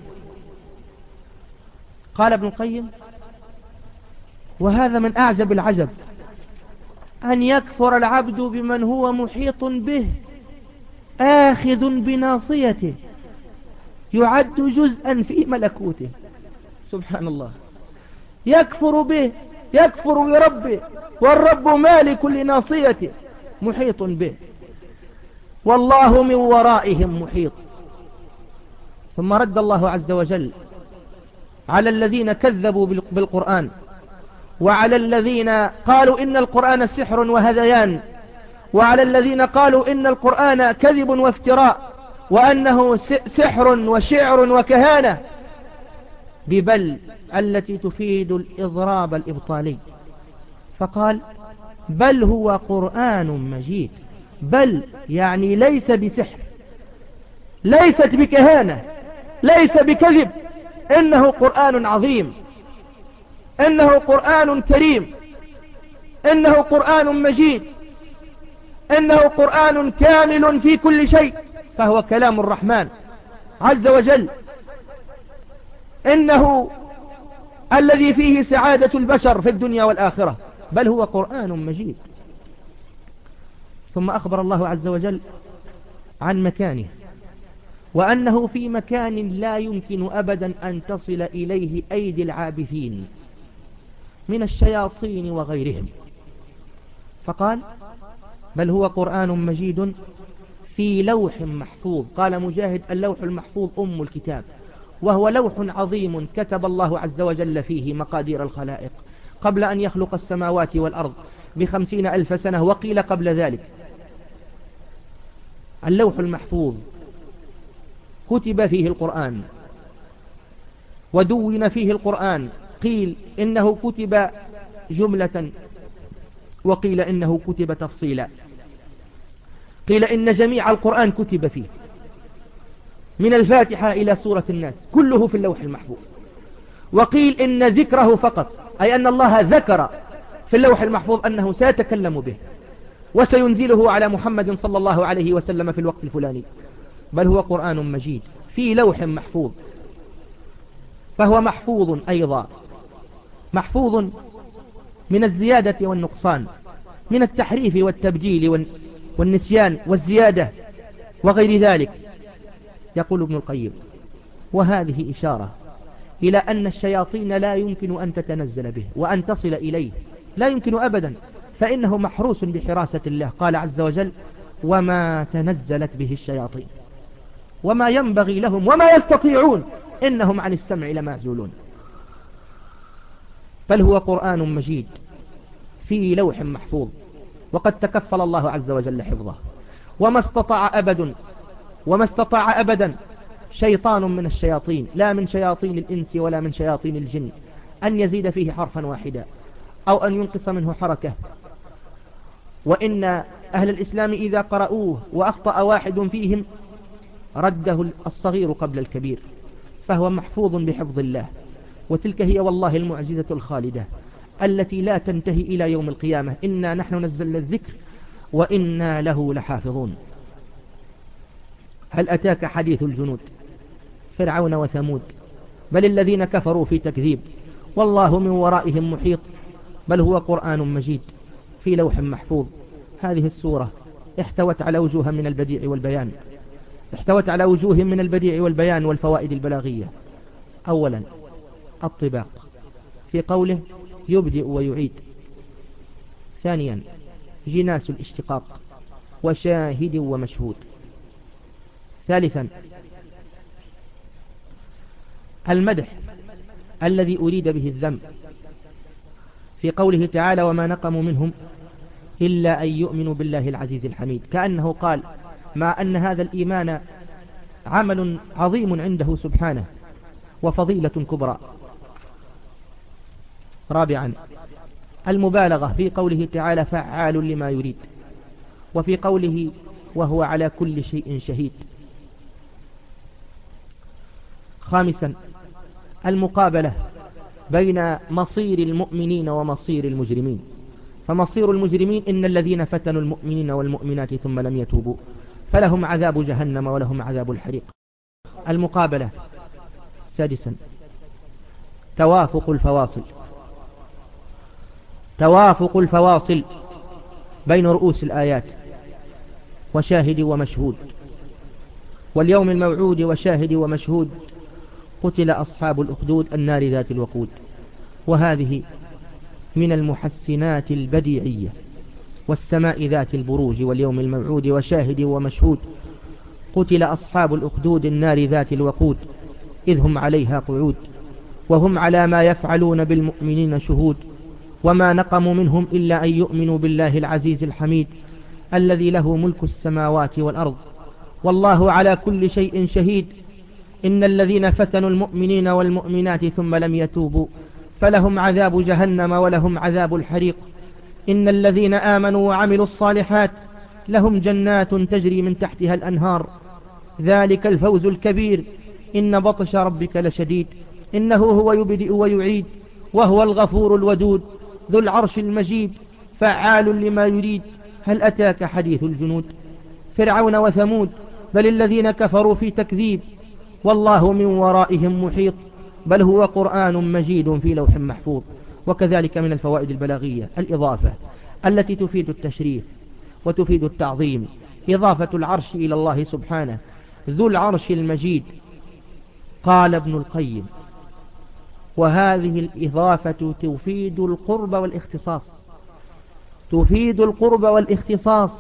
[SPEAKER 1] قال ابن القيم: وهذا من أعجب العجب، أن يكفر العبد بمن هو محيط به آخذ بناصيته، يعد جزءا في ملكوته. سبحان الله، يكفر به، يكفر بربه، والرب مالك لناصيته، محيط به، والله من ورائهم محيط. ثم رد الله عز وجل على الذين كذبوا بالقرآن، وعلى الذين قالوا إن القرآن سحر وهذيان، وعلى الذين قالوا إن القرآن كذب وافتراء، وأنه سحر وشعر وكهانة، ببل التي تفيد الإضراب الإبطالي. فقال: بل هو قرآن مجيد. بل يعني ليس بسحر، ليست بكهانة، ليس بكذب، إنه قرآن عظيم، إنه قرآن كريم، إنه قرآن مجيد، إنه قرآن كامل في كل شيء، فهو كلام الرحمن عز وجل. إنه الذي فيه سعادة البشر في الدنيا والآخرة، بل هو قرآن مجيد. ثم أخبر الله عز وجل عن مكانه، وأنه في مكان لا يمكن أبدا أن تصل إليه أيدي العابثين من الشياطين وغيرهم. فقال: بل هو قرآن مجيد في لوح محفوظ. قال مجاهد: اللوح المحفوظ أم الكتاب، وهو لوح عظيم كتب الله عز وجل فيه مقادير الخلائق قبل أن يخلق السماوات والأرض بخمسين ألف سنة، وقيل قبل ذلك. اللوح المحفوظ كتب فيه القرآن ودون فيه القرآن، قيل إنه كتب جملة، وقيل إنه كتب تفصيلا. قيل إن جميع القرآن كتب فيه من الفاتحة إلى سورة الناس، كله في اللوح المحفوظ. وقيل إن ذكره فقط، أي أن الله ذكر في اللوح المحفوظ أنه سيتكلم به وسينزله على محمد صلى الله عليه وسلم في الوقت الفلاني. بل هو قرآن مجيد في لوح محفوظ، فهو محفوظ أيضا، محفوظ من الزيادة والنقصان، من التحريف والتبديل والنسيان والزيادة وغير ذلك. يقول ابن القيم: وهذه إشارة إلى أن الشياطين لا يمكن أن تتنزل به وأن تصل إليه، لا يمكن أبدا، فإنه محروس بحراسة الله. قال عز وجل: وما تنزلت به الشياطين وما ينبغي لهم وما يستطيعون إنهم عن السمع لمعزولون. بل هو قرآن مجيد في لوح محفوظ، وقد تكفل الله عز وجل حفظه. وما استطاع أبد وما استطاع أبدا شيطان من الشياطين، لا من شياطين الإنس ولا من شياطين الجن، أن يزيد فيه حرفا واحدا أو أن ينقص منه حركة. وإن أهل الإسلام إذا قرأوه وأخطأ واحد فيهم رده الصغير قبل الكبير، فهو محفوظ بحفظ الله. وتلك هي والله المعجزة الخالدة التي لا تنتهي إلى يوم القيامة. إنا نحن نزلنا الذكر وإنا له لحافظون. هل أتاك حديث الجنود فرعون وثمود؟ بل الذين كفروا في تكذيب، والله من ورائهم محيط. بل هو قرآن مجيد في لوح محفوظ. هذه السورة احتوت على وجوه من البديع والبيان احتوت على وجوه من البديع والبيان والفوائد البلاغية. أولا الطباق في قوله يبدئ ويعيد. ثانيا جناس الاشتقاق وشاهد ومشهود. ثالثا المدح الذي أريد به الذم في قوله تعالى: وما نقموا منهم إلا أن يؤمنوا بالله العزيز الحميد، كأنه قال مع أن هذا الإيمان عمل عظيم عنده سبحانه وفضيلة كبرى. رابعا المبالغة في قوله تعالى: فعال لما يريد، وفي قوله: وهو على كل شيء شهيد. خامسا المقابلة بين مصير المؤمنين ومصير المجرمين، فمصير المجرمين إن الذين فتنوا المؤمنين والمؤمنات ثم لم يتوبوا فلهم عذاب جهنم ولهم عذاب الحريق. المقابلة. سادسا توافق الفواصل توافق الفواصل بين رؤوس الآيات وشاهد ومشهود. واليوم الموعود وشاهد ومشهود قتل أصحاب الأخدود النار ذات الوقود. وهذه من المحسنات البديعية. والسماء ذات البروج واليوم الموعود وشاهد ومشهود قتل أصحاب الأخدود النار ذات الوقود إذ هم عليها قعود وهم على ما يفعلون بالمؤمنين شهود وما نقموا منهم إلا أن يؤمنوا بالله العزيز الحميد الذي له ملك السماوات والأرض والله على كل شيء شهيد. إن الذين فتنوا المؤمنين والمؤمنات ثم لم يتوبوا فلهم عذاب جهنم ولهم عذاب الحريق. إن الذين آمنوا وعملوا الصالحات لهم جنات تجري من تحتها الأنهار ذلك الفوز الكبير. إن بطش ربك لشديد إنه هو يبدئ ويعيد وهو الغفور الودود ذو العرش المجيد فعال لما يريد. هل أتاك حديث الجنود فرعون وثمود؟ بل الذين كفروا في تكذيب والله من ورائهم محيط. بل هو قرآن مجيد في لوح محفوظ. وكذلك من الفوائد البلاغية الإضافة التي تفيد التشريف وتفيد التعظيم. إضافة العرش إلى الله سبحانه ذو العرش المجيد. قال ابن القيم: وهذه الإضافة تفيد القرب والاختصاص تفيد القرب والاختصاص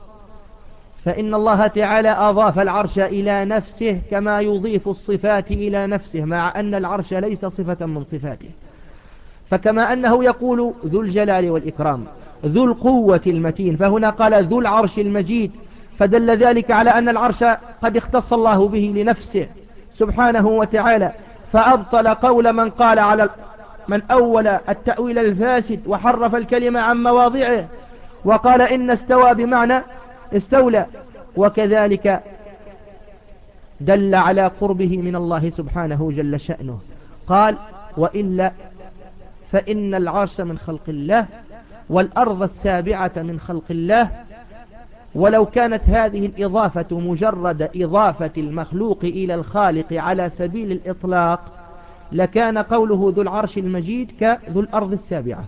[SPEAKER 1] فإن الله تعالى أضاف العرش إلى نفسه كما يضيف الصفات إلى نفسه مع أن العرش ليس صفة من صفاته. فكما أنه يقول ذو الجلال والإكرام ذو القوة المتين، فهنا قال ذو العرش المجيد، فدل ذلك على أن العرش قد اختص الله به لنفسه سبحانه وتعالى. فأبطل قول من قال على من أول التأويل الفاسد وحرف الكلمة عن مواضعه وقال إن استوى بمعنى استولى. وكذلك دل على قربه من الله سبحانه جل شأنه. قال: وإلا فإن العرش من خلق الله والأرض السابعة من خلق الله. ولو كانت هذه الإضافة مجرد إضافة المخلوق إلى الخالق على سبيل الإطلاق لكان قوله ذو العرش المجيد كذو الأرض السابعة،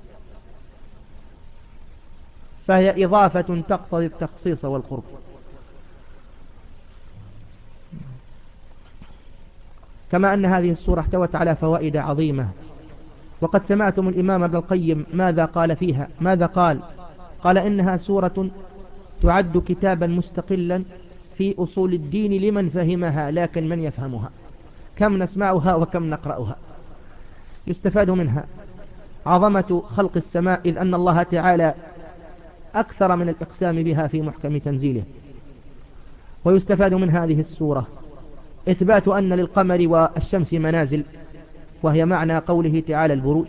[SPEAKER 1] فهي إضافة تقتضي التخصيص والقرب. كما أن هذه السورة احتوت على فوائد عظيمة. وقد سمعتم الإمام ابن القيم ماذا قال فيها. ماذا قال؟ قال إنها سورة تعد كتابا مستقلا في أصول الدين لمن فهمها، لكن من يفهمها. كم نسمعها وكم نقرأها. يستفاد منها عظمة خلق السماء، إذ أن الله تعالى أكثر من الإقسام بها في محكم تنزيله. ويستفاد من هذه السورة إثبات أن للقمر والشمس منازل، وهي معنى قوله تعالى البروج.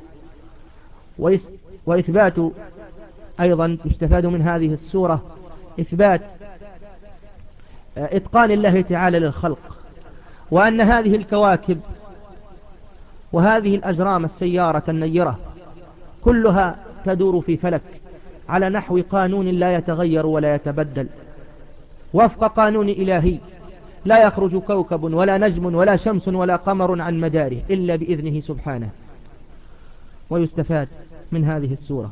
[SPEAKER 1] وإثبات أيضا يستفاد من هذه السورة إثبات إتقان الله تعالى للخلق، وأن هذه الكواكب وهذه الأجرام السيارة النيرة كلها تدور في فلك على نحو قانون لا يتغير ولا يتبدل، وفق قانون إلهي، لا يخرج كوكب ولا نجم ولا شمس ولا قمر عن مداره إلا بإذنه سبحانه. ويستفاد من هذه السورة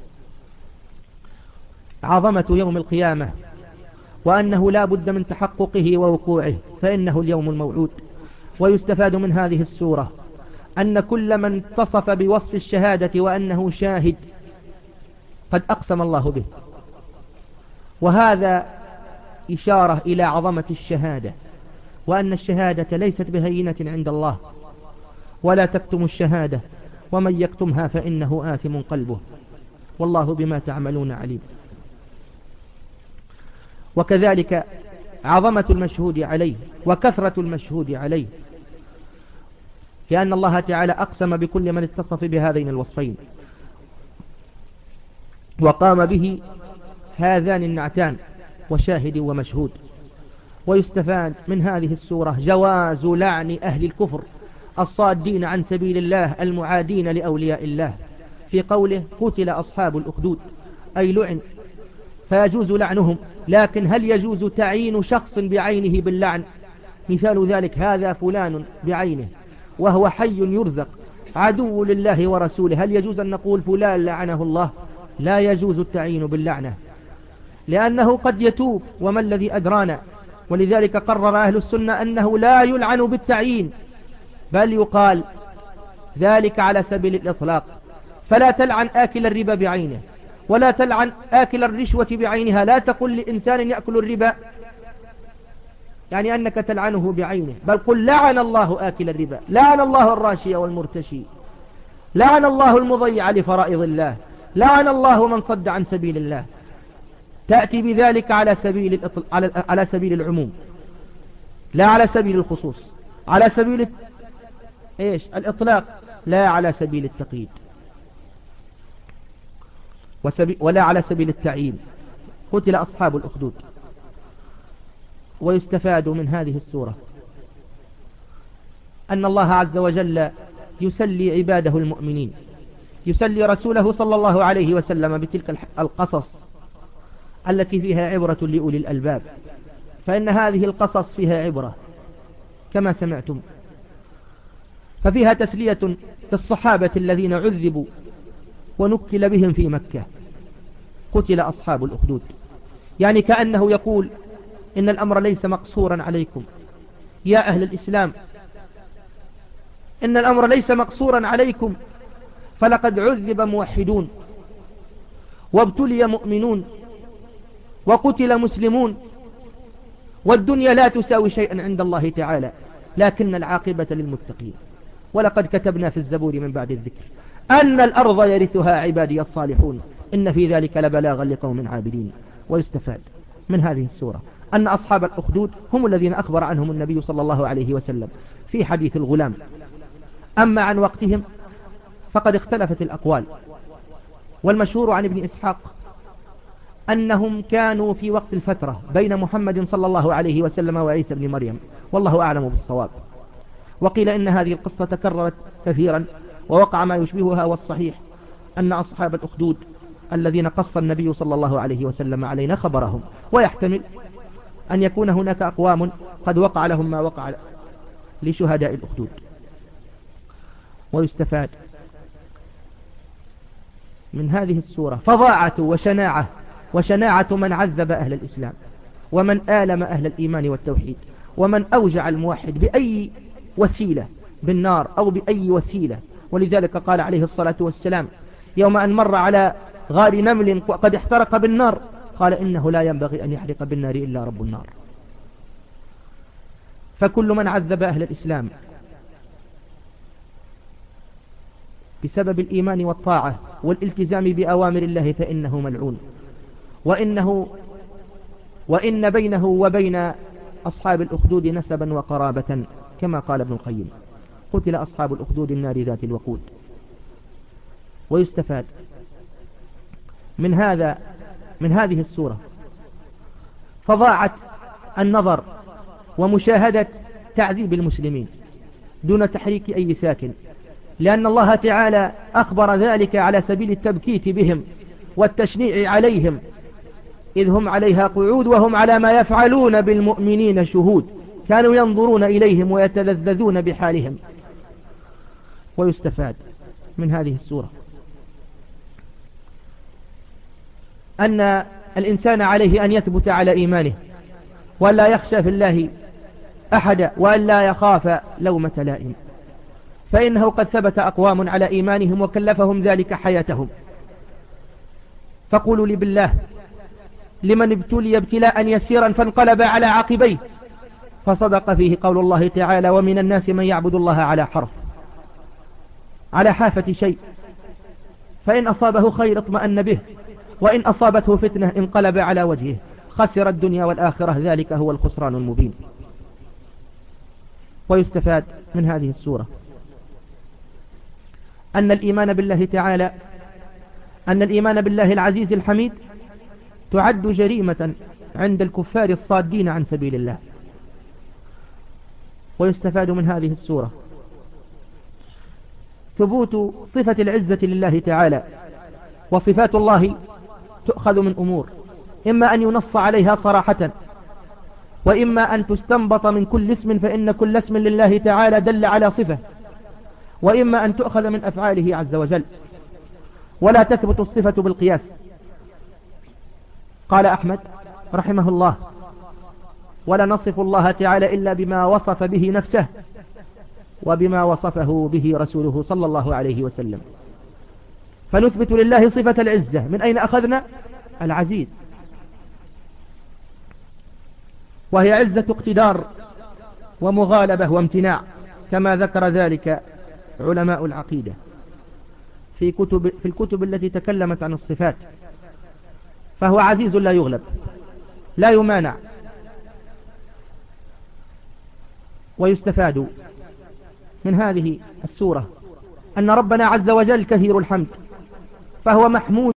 [SPEAKER 1] عظمة يوم القيامة، وأنه لا بد من تحققه ووقوعه، فإنه اليوم الموعود. ويستفاد من هذه السورة أن كل من اتصف بوصف الشهادة وأنه شاهد قد أقسم الله به، وهذا إشارة إلى عظمة الشهادة، وأن الشهادة ليست بهينة عند الله، ولا تكتم الشهادة، ومن يكتمها فإنه آثم قلبه، والله بما تعملون عليم. وكذلك عظمة المشهود عليه وكثرة المشهود عليه، لأن الله تعالى أقسم بكل من اتصف بهذين الوصفين، وقام به هذان النعتان، وشاهد ومشهود. ويستفاد من هذه السورة جواز لعن أهل الكفر الصادين عن سبيل الله المعادين لأولياء الله، في قوله قتل أصحاب الأخدود، أي لعن، فيجوز لعنهم. لكن هل يجوز تعيين شخص بعينه باللعن؟ مثال ذلك هذا فلان بعينه وهو حي يرزق عدو لله ورسوله، هل يجوز أن نقول فلان لعنه الله؟ لا يجوز التعيين باللعنة، لأنه قد يتوب، وما الذي أدرانا. ولذلك قرر أهل السنة أنه لا يلعن بالتعيين، بل يقال ذلك على سبيل الإطلاق. فلا تلعن آكل الربا بعينه، ولا تلعن آكل الرشوة بعينها. لا تقل لإنسان يأكل الربا يعني أنك تلعنه بعينه، بل قل لعن الله آكل الربا، لعن الله الراشي والمرتشي، لعن الله المضيع لفرائض الله، لعن الله من صد عن سبيل الله. تأتي بذلك على سبيل الإطل... على... على سبيل العموم، لا على سبيل الخصوص، على سبيل إيش؟ الإطلاق، لا على سبيل التقييد، وسبي... ولا على سبيل التعيين. قتل أصحاب الأخدود. ويستفاد من هذه السورة أن الله عز وجل يسلي عباده المؤمنين، يسلي رسوله صلى الله عليه وسلم بتلك القصص التي فيها عبرة لأولي الألباب، فإن هذه القصص فيها عبرة كما سمعتم. ففيها تسلية للصحابة الذين عذبوا ونكل بهم في مكة، قتل أصحاب الأخدود، يعني كأنه يقول إن الأمر ليس مقصورا عليكم يا أهل الإسلام، إن الأمر ليس مقصورا عليكم، فلقد عذب موحدون وابتلي مؤمنون وقتل مسلمون، والدنيا لا تساوي شيئا عند الله تعالى، لكن العاقبة للمتقين. ولقد كتبنا في الزبور من بعد الذكر أن الأرض يرثها عبادي الصالحون، إن في ذلك لبلاغا لقوم عابدين. ويستفاد من هذه السورة أن أصحاب الأخدود هم الذين أخبر عنهم النبي صلى الله عليه وسلم في حديث الغلام. أما عن وقتهم فقد اختلفت الأقوال، والمشهور عن ابن إسحاق أنهم كانوا في وقت الفترة بين محمد صلى الله عليه وسلم وعيسى بن مريم، والله أعلم بالصواب. وقيل إن هذه القصة تكررت كثيرا ووقع ما يشبهها، والصحيح أن أصحاب الأخدود الذين قص النبي صلى الله عليه وسلم علينا خبرهم، ويحتمل أن يكون هناك أقوام قد وقع لهم ما وقع لشهداء الأخدود. ويستفاد من هذه السورة فظاعة وشناعة وشناعة من عذب أهل الإسلام، ومن آلم أهل الإيمان والتوحيد، ومن أوجع الموحد بأي وسيلة بالنار أو بأي وسيلة. ولذلك قال عليه الصلاة والسلام يوم أن مر على غار نمل وقد احترق بالنار قال إنه لا ينبغي أن يحرق بالنار إلا رب النار. فكل من عذب أهل الإسلام بسبب الإيمان والطاعة والالتزام بأوامر الله فإنه ملعون، وإنه وإن بينه وبين أصحاب الأخدود نسبا وقرابة كما قال ابن القيم: قتل أصحاب الأخدود النار ذات الوقود. ويستفاد من هذا من هذه السورة فظاعة النظر ومشاهدة تعذيب المسلمين دون تحريك أي ساكن، لأن الله تعالى أخبر ذلك على سبيل التبكيت بهم والتشنيع عليهم، إذ هم عليها قعود وهم على ما يفعلون بالمؤمنين شهود، كانوا ينظرون إليهم ويتلذذون بحالهم. ويستفاد من هذه السورة أن الإنسان عليه أن يثبت على إيمانه وأن لا يخشى في الله أحد وأن لا يخاف لومة لائم، فإنه قد ثبت أقوام على إيمانهم وكلفهم ذلك حياتهم. فقولوا لي بالله لمن ابتلي ابتلاء يسيرا فانقلب على عقبيه، فصدق فيه قول الله تعالى: ومن الناس من يعبد الله على حرف، على حافة شيء، فإن أصابه خير اطمأن به، وإن أصابته فتنة انقلب على وجهه، خسر الدنيا والآخرة، ذلك هو الخسران المبين. ويستفاد من هذه السورة أن الإيمان بالله تعالى أن الإيمان بالله العزيز الحميد تعد جريمة عند الكفار الصادين عن سبيل الله. ويستفاد من هذه السورة ثبوت صفة العزة لله تعالى، وصفات الله تؤخذ من أمور، إما أن ينص عليها صراحة، وإما أن تستنبط من كل اسم، فإن كل اسم لله تعالى دل على صفة، وإما أن تؤخذ من أفعاله عز وجل، ولا تثبت الصفة بالقياس. قال أحمد رحمه الله: ولا نصف الله تعالى إلا بما وصف به نفسه وبما وصفه به رسوله صلى الله عليه وسلم. فنثبت لله صفة العزة. من أين أخذنا؟ العزيز، وهي عزة اقتدار ومغالبة وامتناع، كما ذكر ذلك علماء العقيدة في كتب في الكتب التي تكلمت عن الصفات. فهو عزيز لا يغلب، لا يمانع. ويستفاد من هذه السورة أن ربنا عز وجل كثير الحمد، فهو محمود